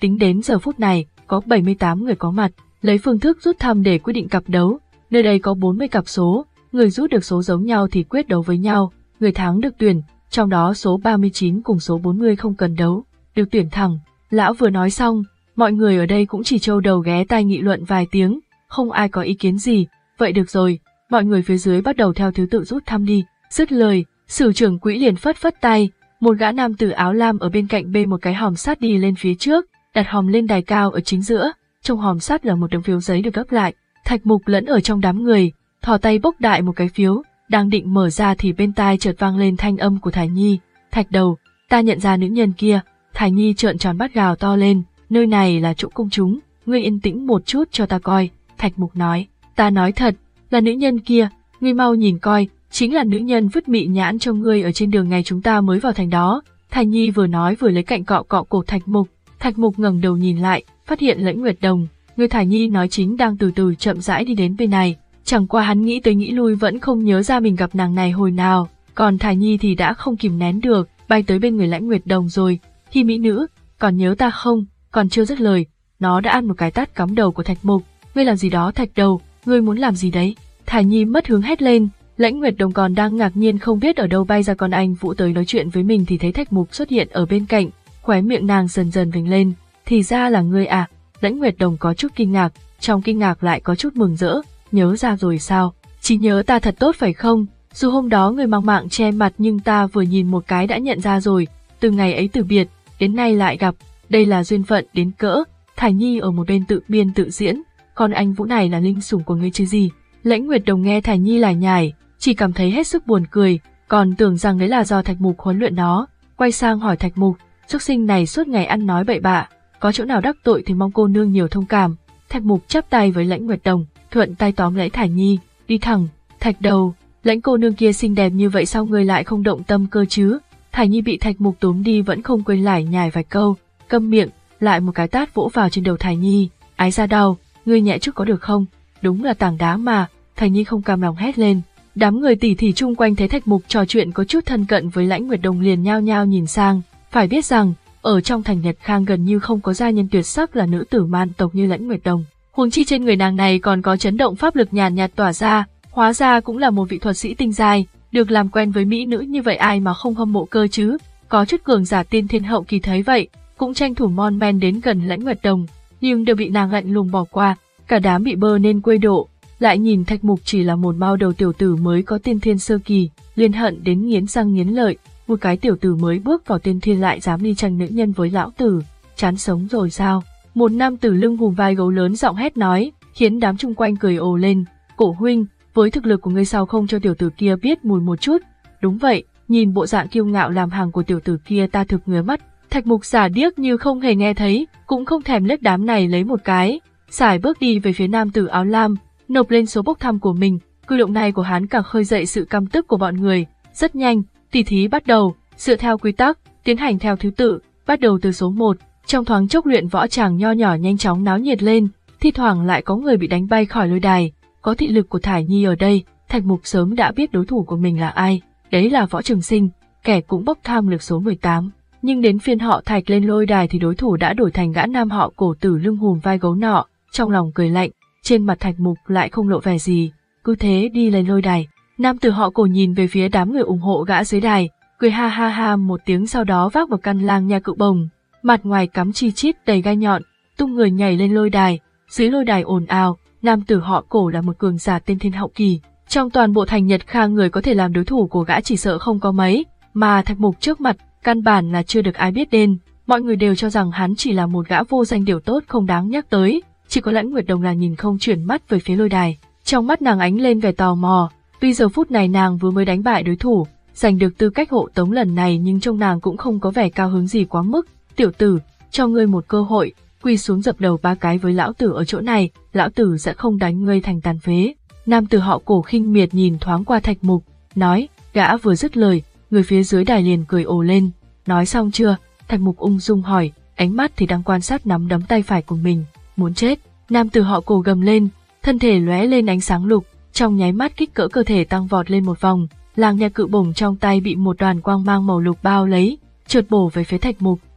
Tính đến giờ phút này, có bảy mươi tám người có mặt, lấy phương thức rút thăm để quyết định cặp đấu. Nơi đây có bốn mươi cặp số, người rút được số giống nhau thì quyết đấu với nhau, người thắng được tuyển, trong đó số ba mươi chín cùng số bốn mươi không cần đấu, được tuyển thẳng. Lão vừa nói xong, mọi người ở đây cũng chỉ trâu đầu ghé tai nghị luận vài tiếng, không ai có ý kiến gì. Vậy được rồi, mọi người phía dưới bắt đầu theo thứ tự rút thăm đi. Dứt lời, sử trưởng quỹ liền phất phất tay, một gã nam tử áo lam ở bên cạnh bê một cái hòm sắt đi lên phía trước, đặt hòm lên đài cao ở chính giữa, trong hòm sắt là một tấm phiếu giấy được gấp lại. Thạch Mục lẫn ở trong đám người, thò tay bốc đại một cái phiếu, đang định mở ra thì bên tai chợt vang lên thanh âm của Thải Nhi. Thạch đầu, ta nhận ra nữ nhân kia. Thải Nhi trợn tròn mắt gào to lên, nơi này là chỗ công chúng, ngươi yên tĩnh một chút cho ta coi. Thạch Mục nói, ta nói thật, là nữ nhân kia, ngươi mau nhìn coi, chính là nữ nhân vứt mị nhãn cho ngươi ở trên đường ngày chúng ta mới vào thành đó. Thải Nhi vừa nói vừa lấy cạnh cọ cọ cổ Thạch Mục. Thạch Mục ngẩng đầu nhìn lại, phát hiện Lãnh Nguyệt Đồng, người Thải Nhi nói chính đang từ từ chậm rãi đi đến bên này. Chẳng qua hắn nghĩ tới nghĩ lui vẫn không nhớ ra mình gặp nàng này hồi nào, còn Thải Nhi thì đã không kìm nén được, bay tới bên người Lãnh Nguyệt Đồng rồi. Hi mỹ nữ, còn nhớ ta không? Còn chưa dứt lời, nó đã ăn một cái tát cắm đầu của Thạch Mục. Ngươi làm gì đó Thạch đầu, ngươi muốn làm gì đấy? Thải Nhi mất hướng hét lên. Lãnh Nguyệt Đồng còn đang ngạc nhiên không biết ở đâu bay ra con anh Vũ tới nói chuyện với mình thì thấy Thạch Mục xuất hiện ở bên cạnh, khóe miệng nàng dần dần vểnh lên. Thì ra là ngươi à? Lãnh Nguyệt Đồng có chút kinh ngạc, trong kinh ngạc lại có chút mừng rỡ. Nhớ ra rồi sao? Chỉ nhớ ta thật tốt phải không? Dù hôm đó người mang mạng che mặt nhưng ta vừa nhìn một cái đã nhận ra rồi. Từ ngày ấy từ biệt, đến nay lại gặp, đây là duyên phận đến cỡ. Thải Nhi ở một bên tự biên tự diễn, còn anh Vũ này là linh sủng của ngươi chứ gì? Lãnh Nguyệt Đồng nghe Thải Nhi lải nhải, chỉ cảm thấy hết sức buồn cười, còn tưởng rằng đấy là do Thạch Mục huấn luyện nó. Quay sang hỏi Thạch Mục, xuất sinh này suốt ngày ăn nói bậy bạ, có chỗ nào đắc tội thì mong cô nương nhiều thông cảm. Thạch Mục chắp tay với Lãnh Nguyệt Đồng, thuận tay tóm lấy Thải Nhi, đi thẳng. Thạch đầu, Lãnh cô nương kia xinh đẹp như vậy sao ngươi lại không động tâm cơ chứ? Thải Nhi bị Thạch Mục túm đi vẫn không quên lải nhải vài câu, câm miệng, lại một cái tát vỗ vào trên đầu Thải Nhi. Ái ra đau, ngươi nhẹ chút có được không? Đúng là tảng đá mà. Thải Nhi không cam lòng hét lên. Đám người tỉ thỉ chung quanh thấy Thạch Mục trò chuyện có chút thân cận với Lãnh Nguyệt Đồng liền nhao nhao nhìn sang. Phải biết rằng, ở trong thành Nhật Khang gần như không có gia nhân tuyệt sắc là nữ tử man tộc như Lãnh Nguyệt Đồng. Huống chi trên người nàng này còn có chấn động pháp lực nhàn nhạt tỏa ra, hóa ra cũng là một vị thuật sĩ tinh giai, được làm quen với mỹ nữ như vậy ai mà không hâm mộ cơ chứ. Có chút cường giả tiên thiên hậu kỳ thấy vậy, cũng tranh thủ mon men đến gần Lãnh Nguyệt Đồng, nhưng đều bị nàng lạnh lùng bỏ qua, cả đám bị bơ nên quê độ. Lại nhìn Thạch Mục chỉ là một mao đầu tiểu tử mới có tiên thiên sơ kỳ, liền hận đến nghiến răng nghiến lợi, một cái tiểu tử mới bước vào tiên thiên lại dám đi tranh nữ nhân với lão tử, chán sống rồi sao? Một nam tử lưng hùm vai gấu lớn giọng hét nói, khiến đám chung quanh cười ồ lên. Cổ huynh, với thực lực của ngươi sao không cho tiểu tử kia biết mùi một chút? Đúng vậy, nhìn bộ dạng kiêu ngạo làm hàng của tiểu tử kia ta thực ngứa mắt. Thạch Mục giả điếc như không hề nghe thấy, cũng không thèm liếc đám này lấy một cái, sải bước đi về phía nam tử áo lam, nộp lên số bốc thăm của mình. Cử động này của hắn càng khơi dậy sự căm tức của bọn người. Rất nhanh, tỷ thí bắt đầu, dựa theo quy tắc, tiến hành theo thứ tự, bắt đầu từ số một. Trong thoáng chốc luyện võ tràng nho nhỏ nhanh chóng náo nhiệt lên, thi thoảng lại có người bị đánh bay khỏi lôi đài. Có thị lực của Thải Nhi ở đây, Thạch Mục sớm đã biết đối thủ của mình là ai, đấy là Võ Trường Sinh, kẻ cũng bốc thăm lực số mười tám. Nhưng đến phiên họ Thạch lên lôi đài thì đối thủ đã đổi thành gã nam họ Cổ tử lưng hùm vai gấu nọ, trong lòng cười lạnh, trên mặt Thạch Mục lại không lộ vẻ gì, cứ thế đi lên lôi đài. Nam tử họ Cổ nhìn về phía đám người ủng hộ gã dưới đài, cười ha ha ha một tiếng, sau đó vác vào căn lang nha cự bồng, mặt ngoài cắm chi chít đầy gai nhọn, tung người nhảy lên lôi đài. Dưới lôi đài ồn ào, nam tử họ Cổ là một cường giả tiên thiên hậu kỳ, trong toàn bộ thành Nhật Khang người có thể làm đối thủ của gã chỉ sợ không có mấy, mà Thạch Mục trước mặt căn bản là chưa được ai biết đến, mọi người đều cho rằng hắn chỉ là một gã vô danh điều tốt không đáng nhắc tới. Chỉ có Lãnh Nguyệt Đồng là nhìn không chuyển mắt về phía lôi đài, trong mắt nàng ánh lên vẻ tò mò. Tuy giờ phút này nàng vừa mới đánh bại đối thủ, giành được tư cách hộ tống lần này, nhưng trong nàng cũng không có vẻ cao hứng gì quá mức. Tiểu tử, cho ngươi một cơ hội, quỳ xuống dập đầu ba cái với lão tử ở chỗ này, lão tử sẽ không đánh ngươi thành tàn phế. Nam tử họ Cổ khinh miệt nhìn thoáng qua Thạch Mục, nói. Gã vừa dứt lời, người phía dưới đài liền cười ồ lên. Nói xong chưa? Thạch Mục ung dung hỏi, ánh mắt thì đang quan sát nắm đấm tay phải của mình. Muốn chết? Nam tử họ Cổ gầm lên, thân thể lóe lên ánh sáng lục, trong nháy mắt kích cỡ cơ thể tăng vọt lên một vòng, lang nha cự bổng trong tay bị một đoàn quang mang màu lục bao lấy, chợt bổ về phía Thạch Mục.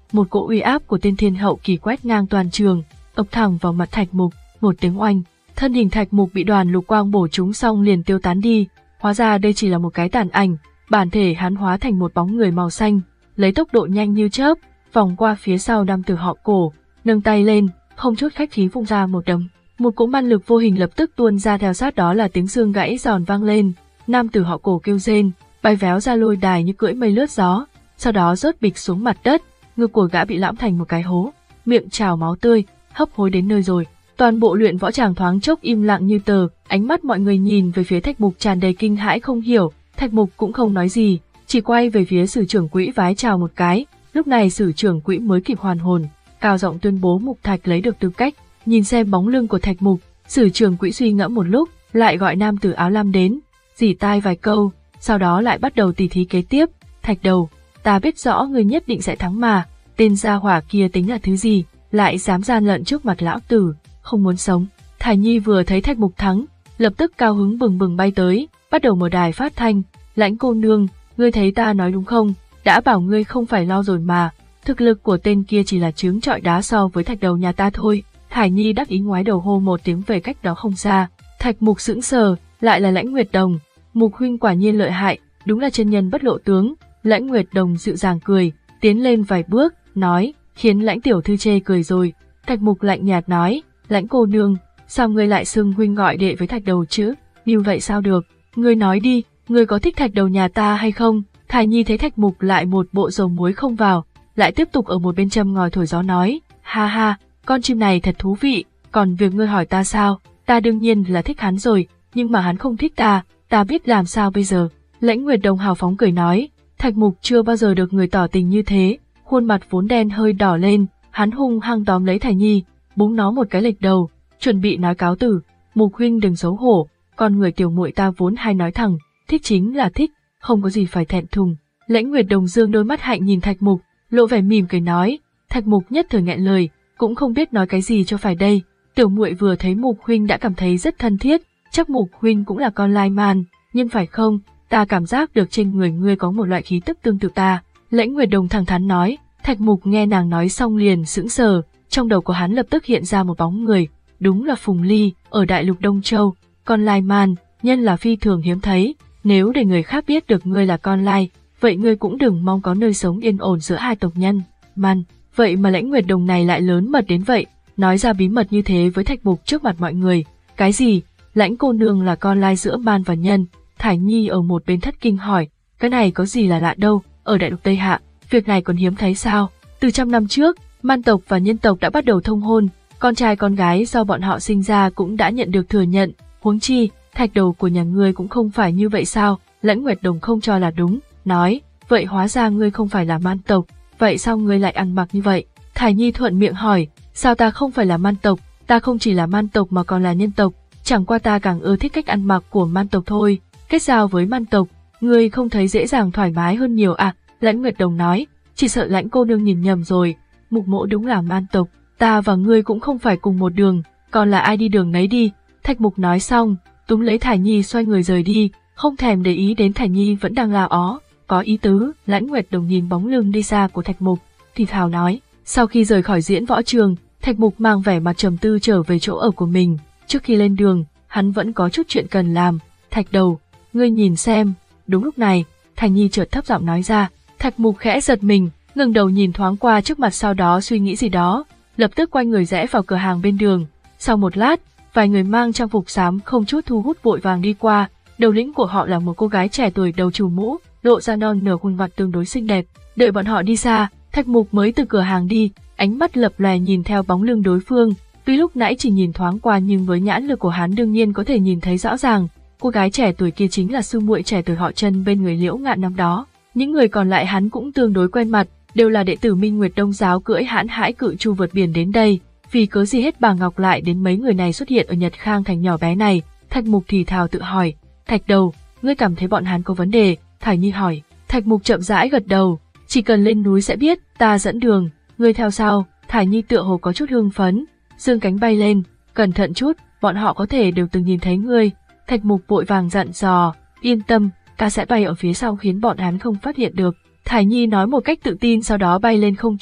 một cỗ uy áp của tên thiên hậu kỳ quét ngang toàn trường, ập thẳng vào mặt Thạch Mục, một tiếng oanh, thân hình Thạch Mục bị đoàn lục quang bổ trúng xong liền tiêu tán đi, hóa ra đây chỉ là một cái tàn ảnh, bản thể hắn hóa thành một bóng người màu xanh, lấy tốc độ nhanh như chớp, vòng qua phía sau nam tử họ Cổ, nâng tay lên, không chút khách khí vung ra một đấm. Một cỗ man lực vô hình lập tức tuôn ra, theo sát đó là tiếng xương gãy giòn vang lên, nam tử họ Cổ kêu rên, bay véo ra lôi đài như cưỡi mây lướt gió, sau đó rớt bịch xuống mặt đất, ngực của gã bị lõm thành một cái hố, miệng trào máu tươi, hấp hối đến nơi rồi. Toàn bộ luyện võ tràng thoáng chốc im lặng như tờ, ánh mắt mọi người nhìn về phía Thạch Mục tràn đầy kinh hãi không hiểu, Thạch Mục cũng không nói gì, chỉ quay về phía sử trưởng quỹ vái chào một cái. Lúc này sử trưởng quỹ mới kịp hoàn hồn, cao giọng tuyên bố Mục Thạch lấy được tư cách. Nhìn xem bóng lưng của Thạch Mục, sử trưởng quỹ suy ngẫm một lúc, lại gọi nam tử áo lam đến, rỉ tai vài câu, sau đó lại bắt đầu tỉ thí kế tiếp. Thạch Đầu, ta biết rõ ngươi nhất định sẽ thắng mà, tên gia hỏa kia tính là thứ gì, lại dám gian lận trước mặt lão tử, không muốn sống. Thải Nhi vừa thấy Thạch Mục thắng, lập tức cao hứng bừng bừng bay tới, bắt đầu mở đài phát thanh. Lãnh cô nương, ngươi thấy ta nói đúng không? Đã bảo ngươi không phải lo rồi mà, thực lực của tên kia chỉ là trứng trọi đá so với Thạch Đầu nhà ta thôi. Thải Nhi đắc ý ngoái đầu hô một tiếng về cách đó không xa. Thạch Mục sững sờ, lại là Lãnh Nguyệt Đồng. Mục huynh quả nhiên lợi hại, đúng là chân nhân bất lộ tướng. Lãnh Nguyệt Đồng dịu dàng cười, tiến lên vài bước, nói, khiến Lãnh tiểu thư chê cười rồi. Thạch Mục lạnh nhạt nói, Lãnh cô nương, sao ngươi lại xưng huynh gọi đệ với Thạch Đầu chứ? Như vậy sao được? Ngươi nói đi, ngươi có thích Thạch Đầu nhà ta hay không? Thải Nhi thấy Thạch Mục lại một bộ dầu muối không vào, lại tiếp tục ở một bên châm ngòi thổi gió nói, ha ha, con chim này thật thú vị, còn việc ngươi hỏi ta sao, ta đương nhiên là thích hắn rồi, nhưng mà hắn không thích ta, ta biết làm sao bây giờ. Lãnh Nguyệt Đồng hào phóng cười nói, Thạch Mục chưa bao giờ được người tỏ tình như thế, khuôn mặt vốn đen hơi đỏ lên, hắn hung hăng tóm lấy Thải Nhi, búng nó một cái lệch đầu, chuẩn bị nói cáo từ. Mục huynh đừng xấu hổ, con người tiểu muội ta vốn hay nói thẳng, thích chính là thích, không có gì phải thẹn thùng. Lãnh Nguyệt Đồng dương đôi mắt hạnh nhìn Thạch Mục, lộ vẻ mỉm cười nói, Thạch Mục nhất thời nghẹn lời, cũng không biết nói cái gì cho phải đây. Tiểu muội vừa thấy Mục huynh đã cảm thấy rất thân thiết, chắc Mục huynh cũng là con lai man, nhưng phải không, ta cảm giác được trên người ngươi có một loại khí tức tương tự ta. Lãnh Nguyệt Đồng thẳng thắn nói. Thạch Mục nghe nàng nói xong liền sững sờ, trong đầu của hắn lập tức hiện ra một bóng người, đúng là Phùng Ly, ở đại lục Đông Châu, con lai man, nhân là phi thường hiếm thấy, nếu để người khác biết được ngươi là con lai, vậy ngươi cũng đừng mong có nơi sống yên ổn giữa hai tộc nhân. Man, vậy mà Lãnh Nguyệt Đồng này lại lớn mật đến vậy, nói ra bí mật như thế với Thạch Mục trước mặt mọi người. Cái gì? Lãnh cô nương là con lai giữa man và nhân? Thải Nhi ở một bên thất kinh hỏi, cái này có gì là lạ đâu, ở đại lục Tây Hạ, việc này còn hiếm thấy sao? Từ trăm năm trước, man tộc và nhân tộc đã bắt đầu thông hôn, con trai con gái do bọn họ sinh ra cũng đã nhận được thừa nhận, huống chi, Thạch Đầu của nhà ngươi cũng không phải như vậy sao? Lãnh Nguyệt Đồng không cho là đúng, nói, vậy hóa ra ngươi không phải là man tộc, vậy sao ngươi lại ăn mặc như vậy? Thải Nhi thuận miệng hỏi, sao ta không phải là man tộc, ta không chỉ là man tộc mà còn là nhân tộc, chẳng qua ta càng ưa thích cách ăn mặc của man tộc thôi, kết giao với man tộc, ngươi không thấy dễ dàng thoải mái hơn nhiều à? Lãnh Nguyệt Đồng nói, chỉ sợ Lãnh cô nương nhìn nhầm rồi, Mục mỗ đúng là man tộc, ta và ngươi cũng không phải cùng một đường, còn là ai đi đường nấy đi. Thạch Mục nói xong, túm lấy Thải Nhi xoay người rời đi, không thèm để ý đến Thải Nhi vẫn đang la ó, có ý tứ. Lãnh Nguyệt Đồng nhìn bóng lưng đi xa của Thạch Mục, thì thào nói. Sau khi rời khỏi diễn võ trường, Thạch Mục mang vẻ mặt trầm tư trở về chỗ ở của mình. Trước khi lên đường, hắn vẫn có chút chuyện cần làm. Thạch Đầu, ngươi nhìn xem. Đúng lúc này, Thải Nhi chợt thấp giọng nói ra. Thạch Mục khẽ giật mình, ngẩng đầu nhìn thoáng qua trước mặt, sau đó suy nghĩ gì đó, lập tức quay người rẽ vào cửa hàng bên đường. Sau một lát, vài người mang trang phục xám không chút thu hút vội vàng đi qua. Đầu lĩnh của họ là một cô gái trẻ tuổi đầu trùm mũ, lộ ra non nửa khuôn mặt tương đối xinh đẹp. Đợi bọn họ đi xa, Thạch Mục mới từ cửa hàng đi, ánh mắt lập lòe nhìn theo bóng lưng đối phương. Tuy lúc nãy chỉ nhìn thoáng qua nhưng với nhãn lực của hắn đương nhiên có thể nhìn thấy rõ ràng, cô gái trẻ tuổi kia chính là sư muội trẻ tuổi họ Trân bên người Liễu Ngạn năm đó. Những người còn lại hắn cũng tương đối quen mặt, đều là đệ tử Minh Nguyệt Đông giáo cưỡi hãn hãi cự chu vượt biển đến đây. Vì cớ gì hết bà Ngọc lại đến mấy người này xuất hiện ở Nhật Khang thành nhỏ bé này? Thạch Mục thì thào tự hỏi. Thạch Đầu, ngươi cảm thấy bọn hắn có vấn đề? Thải Nhi hỏi. Thạch Mục chậm rãi gật đầu. Chỉ cần lên núi sẽ biết, ta dẫn đường, ngươi theo sau. Thải Nhi tựa hồ có chút hưng phấn, dương cánh bay lên. Cẩn thận chút, bọn họ có thể đều từng nhìn thấy ngươi. Thạch Mục vội vàng dặn dò. Yên tâm, ta sẽ bay ở phía sau khiến bọn hắn không phát hiện được. Thải Nhi nói một cách tự tin, sau đó bay lên không trung,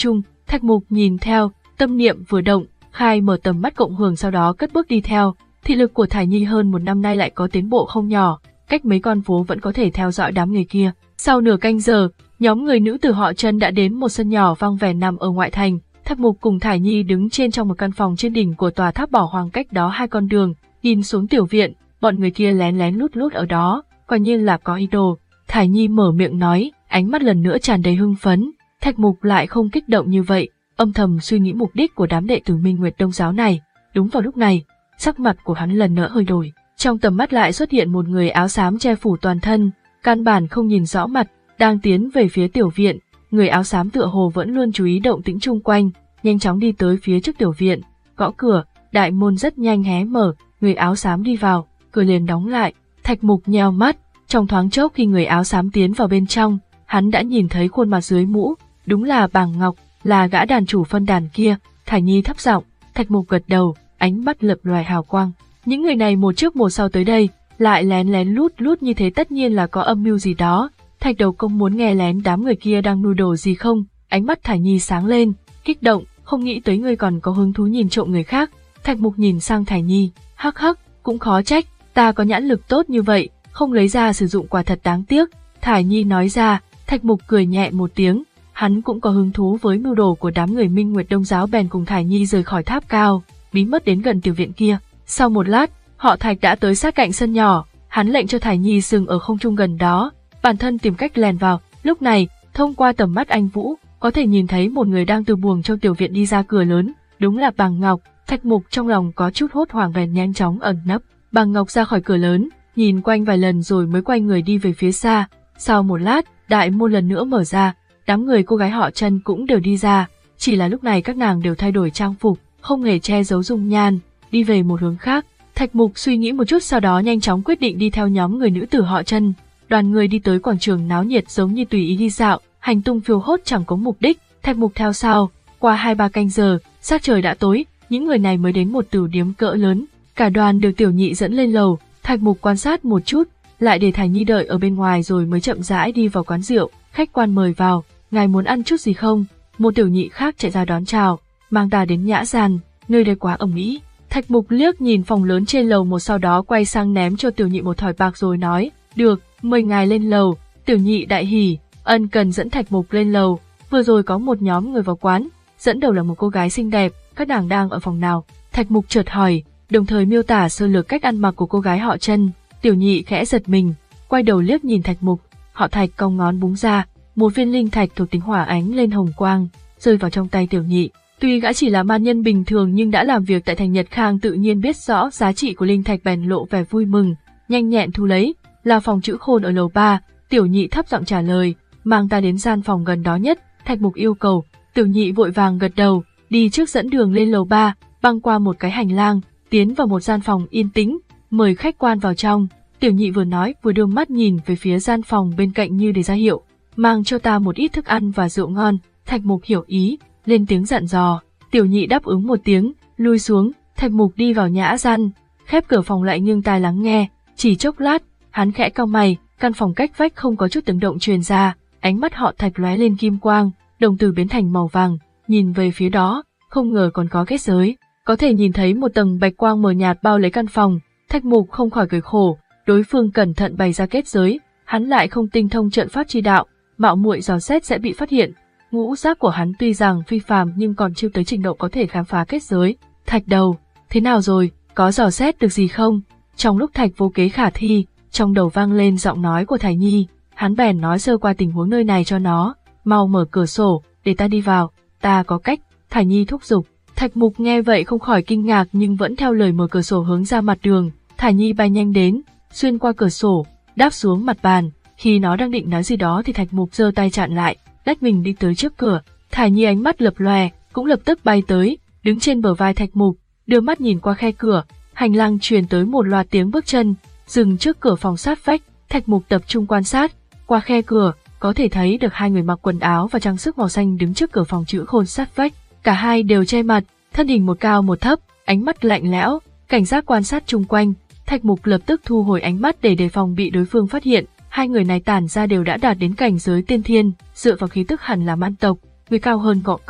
Thạch Mục nhìn theo, tâm niệm vừa động, khai mở tầm mắt cộng hưởng, sau đó cất bước đi theo. Thị lực của Thải Nhi hơn một năm nay lại có tiến bộ không nhỏ, cách mấy con phố vẫn có thể theo dõi đám người kia. Sau nửa canh giờ, nhóm người nữ tử họ Trần đã đến một sân nhỏ vắng vẻ nằm ở ngoại thành. Thạch Mục cùng Thải Nhi đứng trên trong một căn phòng trên đỉnh của tòa tháp bỏ hoang, cách đó hai con đường, nhìn xuống tiểu viện, bọn người kia lén lén lút lút ở đó, coi như là có ý đồ. Thải Nhi mở miệng nói, ánh mắt lần nữa tràn đầy hưng phấn. Thạch Mục lại không kích động như vậy, âm thầm suy nghĩ mục đích của đám đệ tử Minh Nguyệt Đông giáo này. Đúng vào lúc này, sắc mặt của hắn lần nữa hơi đổi, trong tầm mắt lại xuất hiện một người áo xám che phủ toàn thân, căn bản không nhìn rõ mặt, đang tiến về phía tiểu viện. Người áo xám tựa hồ vẫn luôn chú ý động tĩnh chung quanh, nhanh chóng đi tới phía trước tiểu viện, gõ cửa, đại môn rất nhanh hé mở, người áo xám đi vào, cửa liền đóng lại. Thạch Mục nheo mắt, trong thoáng chốc khi người áo xám tiến vào bên trong, hắn đã nhìn thấy khuôn mặt dưới mũ, đúng là Bàng Ngọc, là gã đàn chủ phân đàn kia. Thải Nhi thấp giọng, Thạch Mục gật đầu, ánh mắt lập lòe hào quang. Những người này một trước một sau tới đây, lại lén lén lút lút như thế tất nhiên là có âm mưu gì đó. Thạch Đầu Công muốn nghe lén đám người kia đang mưu đồ gì không? Ánh mắt Thải Nhi sáng lên, kích động, không nghĩ tới ngươi còn có hứng thú nhìn trộm người khác. Thạch Mục nhìn sang Thải Nhi, hắc hắc, cũng khó trách, ta có nhãn lực tốt như vậy, không lấy ra sử dụng quả thật đáng tiếc. Thải Nhi nói ra. Thạch Mục cười nhẹ một tiếng, hắn cũng có hứng thú với mưu đồ của đám người Minh Nguyệt Đông giáo, bèn cùng Thải Nhi rời khỏi tháp cao, bí mật đến gần tiểu viện kia. Sau một lát, họ Thạch đã tới sát cạnh sân nhỏ, hắn lệnh cho Thải Nhi dừng ở không trung gần đó, bản thân tìm cách lèn vào. Lúc này, thông qua tầm mắt anh Vũ, có thể nhìn thấy một người đang từ buồng trong tiểu viện đi ra cửa lớn, đúng là Bàng Ngọc. Thạch Mục trong lòng có chút hốt hoảng bèn nhanh chóng ẩn nấp. Bàng Ngọc ra khỏi cửa lớn, nhìn quanh vài lần rồi mới quay người đi về phía xa. Sau một lát, đại môn lần nữa mở ra, đám người cô gái họ Trần cũng đều đi ra, chỉ là lúc này các nàng đều thay đổi trang phục, không hề che giấu dung nhan, đi về một hướng khác. Thạch Mục suy nghĩ một chút, sau đó nhanh chóng quyết định đi theo nhóm người nữ tử họ Trần. Đoàn người đi tới quảng trường náo nhiệt giống như tùy ý đi dạo, hành tung phiêu hốt chẳng có mục đích. Thạch Mục theo sau, qua hai ba canh giờ, sắc trời đã tối, những người này mới đến một tử điếm cỡ lớn. Cả đoàn được Tiểu Nhị dẫn lên lầu. Thạch Mục quan sát một chút, lại để Thải Nhi đợi ở bên ngoài rồi mới chậm rãi đi vào quán rượu. Khách quan mời vào, ngài muốn ăn chút gì không? Một tiểu nhị khác chạy ra đón chào, mang ta đến Nhã Gian, nơi đây quá ầm ĩ. Thạch Mục liếc nhìn phòng lớn trên lầu một, sau đó quay sang ném cho tiểu nhị một thỏi bạc rồi nói, được, mời ngài lên lầu. Tiểu nhị đại hỉ, ân cần dẫn Thạch Mục lên lầu. Vừa rồi có một nhóm người vào quán, dẫn đầu là một cô gái xinh đẹp, các nàng đang ở phòng nào? Thạch Mục chợt hỏi, đồng thời miêu tả sơ lược cách ăn mặc của cô gái họ Trần. Tiểu nhị khẽ giật mình, quay đầu liếc nhìn Thạch Mục. Họ Thạch cong ngón búng ra, một viên linh thạch thuộc tính hỏa ánh lên hồng quang, rơi vào trong tay tiểu nhị. Tuy gã chỉ là man nhân bình thường nhưng đã làm việc tại thành Nhật Khang, tự nhiên biết rõ giá trị của linh thạch, bèn lộ vẻ vui mừng, nhanh nhẹn thu lấy. Là phòng chữ khôn ở lầu ba. Tiểu nhị thấp giọng trả lời, mang ta đến gian phòng gần đó nhất. Thạch Mục yêu cầu. Tiểu nhị vội vàng gật đầu, đi trước dẫn đường lên lầu ba, băng qua một cái hành lang, tiến vào một gian phòng yên tĩnh, mời khách quan vào trong. Tiểu nhị vừa nói vừa đưa mắt nhìn về phía gian phòng bên cạnh như để ra hiệu, mang cho ta một ít thức ăn và rượu ngon. Thạch Mục hiểu ý, lên tiếng dặn dò. Tiểu nhị đáp ứng một tiếng, lui xuống. Thạch Mục đi vào Nhã Gian, khép cửa phòng lại nghiêng tai lắng nghe. Chỉ chốc lát, hắn khẽ cau mày, căn phòng cách vách không có chút tiếng động truyền ra. Ánh mắt họ Thạch lóe lên kim quang, đồng tử biến thành màu vàng, nhìn về phía đó, không ngờ còn có kết giới, có thể nhìn thấy một tầng bạch quang mờ nhạt bao lấy căn phòng. Thạch Mục không khỏi cười khổ, đối phương cẩn thận bày ra kết giới, hắn lại không tinh thông trận pháp chi đạo, mạo muội dò xét sẽ bị phát hiện. Ngũ giác của hắn tuy rằng phi phàm nhưng còn chưa tới trình độ có thể khám phá kết giới. Thạch Đầu, thế nào rồi, có dò xét được gì không? Trong lúc Thạch vô kế khả thi, trong đầu vang lên giọng nói của Thải Nhi, hắn bèn nói sơ qua tình huống nơi này cho nó. Mau mở cửa sổ, để ta đi vào, ta có cách. Thải Nhi thúc giục. Thạch Mục nghe vậy không khỏi kinh ngạc nhưng vẫn theo lời mở cửa sổ hướng ra mặt đường. Thải Nhi bay nhanh đến, xuyên qua cửa sổ, đáp xuống mặt bàn. Khi nó đang định nói gì đó thì Thạch Mục giơ tay chặn lại, lách mình đi tới trước cửa. Thải Nhi ánh mắt lập lòe, cũng lập tức bay tới, đứng trên bờ vai Thạch Mục, đưa mắt nhìn qua khe cửa. Hành lang truyền tới một loạt tiếng bước chân, dừng trước cửa phòng sát vách. Thạch Mục tập trung quan sát, qua khe cửa có thể thấy được hai người mặc quần áo và trang sức màu xanh đứng trước cửa phòng chữ khôn sát vách. Cả hai đều che mặt, thân hình một cao một thấp, ánh mắt lạnh lẽo, cảnh giác quan sát chung quanh. Thạch Mục lập tức thu hồi ánh mắt để đề phòng bị đối phương phát hiện. Hai người này tản ra đều đã đạt đến cảnh giới tiên thiên, dựa vào khí tức hẳn là man tộc. Người cao hơn gõ cửa,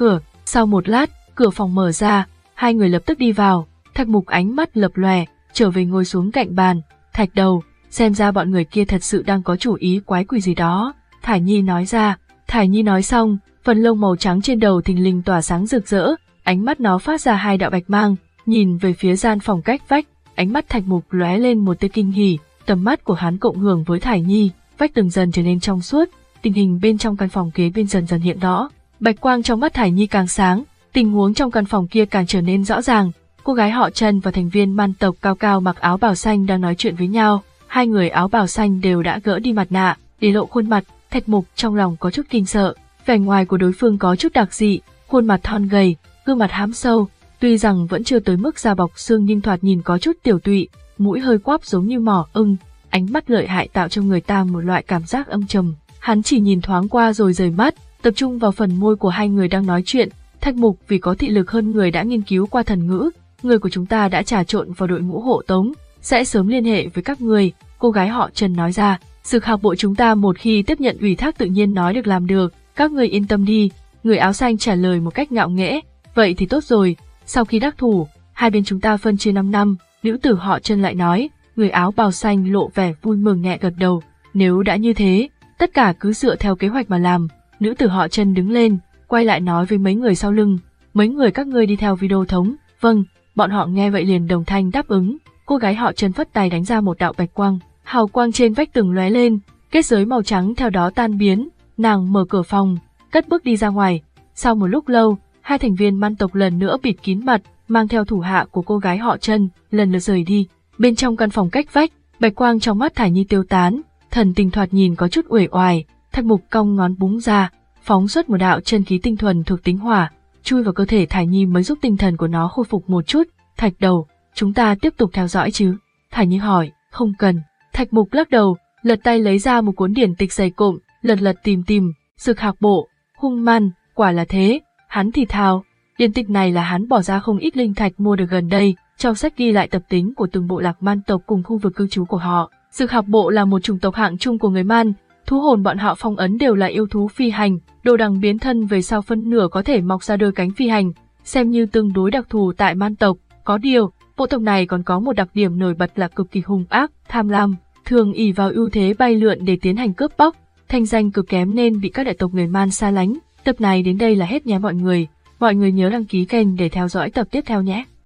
Sau một lát, cửa phòng mở ra, hai người lập tức đi vào. Thạch Mục ánh mắt lập lòe, trở về ngồi xuống cạnh bàn. Thạch đầu, xem ra bọn người kia thật sự đang có chủ ý quái quỷ gì đó. Thải Nhi nói ra. Thải Nhi nói xong, phần lông màu trắng trên đầu thình lình tỏa sáng rực rỡ, ánh mắt nó phát ra hai đạo bạch mang, nhìn về phía gian phòng cách vách, ánh mắt Thạch Mục lóe lên một tia kinh hỉ, tầm mắt của hắn cộng hưởng với Thải Nhi, vách tường dần trở nên trong suốt, tình hình bên trong căn phòng kế bên dần dần hiện rõ. Bạch quang trong mắt Thải Nhi càng sáng, tình huống trong căn phòng kia càng trở nên rõ ràng. Cô gái họ Trần và thành viên man tộc cao cao mặc áo bào xanh đang nói chuyện với nhau, hai người áo bào xanh đều đã gỡ đi mặt nạ, để lộ khuôn mặt. Thạch Mục trong lòng có chút kinh sợ, vẻ ngoài của đối phương có chút đặc dị, khuôn mặt thon gầy, gương mặt hám sâu, tuy rằng vẫn chưa tới mức da bọc xương nhưng thoạt nhìn có chút tiểu tụy, mũi hơi quắp giống như mỏ ưng, ánh mắt lợi hại tạo cho người ta một loại cảm giác âm trầm. Hắn chỉ nhìn thoáng qua rồi rời mắt, tập trung vào phần môi của hai người đang nói chuyện. Thạch Mục vì có thị lực hơn người đã nghiên cứu qua thần ngữ, người của chúng ta đã trà trộn vào đội ngũ hộ tống, sẽ sớm liên hệ với các người, cô gái họ Trần nói ra. Dược học bộ chúng ta một khi tiếp nhận ủy thác tự nhiên nói được làm được, các người yên tâm đi, người áo xanh trả lời một cách ngạo nghễ. Vậy thì tốt rồi, sau khi đắc thủ, hai bên chúng ta phân chia năm năm, nữ tử họ Trần lại nói. Người áo bào xanh lộ vẻ vui mừng nhẹ gật đầu, nếu đã như thế, tất cả cứ dựa theo kế hoạch mà làm. Nữ tử họ Trần đứng lên, quay lại nói với mấy người sau lưng, mấy người các ngươi đi theo video thống. Vâng, bọn họ nghe vậy liền đồng thanh đáp ứng. Cô gái họ Trần phất tay đánh ra một đạo bạch quang, hào quang trên vách tường lóe lên, kết giới màu trắng theo đó tan biến, nàng mở cửa phòng, cất bước đi ra ngoài. Sau một lúc lâu, hai thành viên man tộc lần nữa bịt kín mặt, mang theo thủ hạ của cô gái họ Trần, lần lượt rời đi. Bên trong căn phòng cách vách, bạch quang trong mắt Thải Nhi tiêu tán, thần tình thoạt nhìn có chút uể oải. Thạch Mục cong ngón búng ra, phóng xuất một đạo chân khí tinh thuần thuộc tính hỏa, chui vào cơ thể Thải Nhi mới giúp tinh thần của nó khôi phục một chút. Thạch đầu, chúng ta tiếp tục theo dõi chứ? Thải Nhi hỏi. Không cần. Thạch Mục lắc đầu, lật tay lấy ra một cuốn điển tịch dày cộm, lật lật tìm tìm, Dược học bộ, hung man, quả là thế. Hắn thì thào, điển tịch này là hắn bỏ ra không ít linh thạch mua được gần đây, trong sách ghi lại tập tính của từng bộ lạc man tộc cùng khu vực cư trú của họ. Dược học bộ là một chủng tộc hạng chung của người man, thú hồn bọn họ phong ấn đều là yêu thú phi hành, đồ đằng biến thân về sau phân nửa có thể mọc ra đôi cánh phi hành, xem như tương đối đặc thù tại man tộc. Có điều, bộ tộc này còn có một đặc điểm nổi bật là cực kỳ hung ác, tham lam, thường ỷ vào ưu thế bay lượn để tiến hành cướp bóc, thanh danh cực kém nên bị các đại tộc người man xa lánh. Tập này đến đây là hết nhé mọi người, mọi người nhớ đăng ký kênh để theo dõi tập tiếp theo nhé.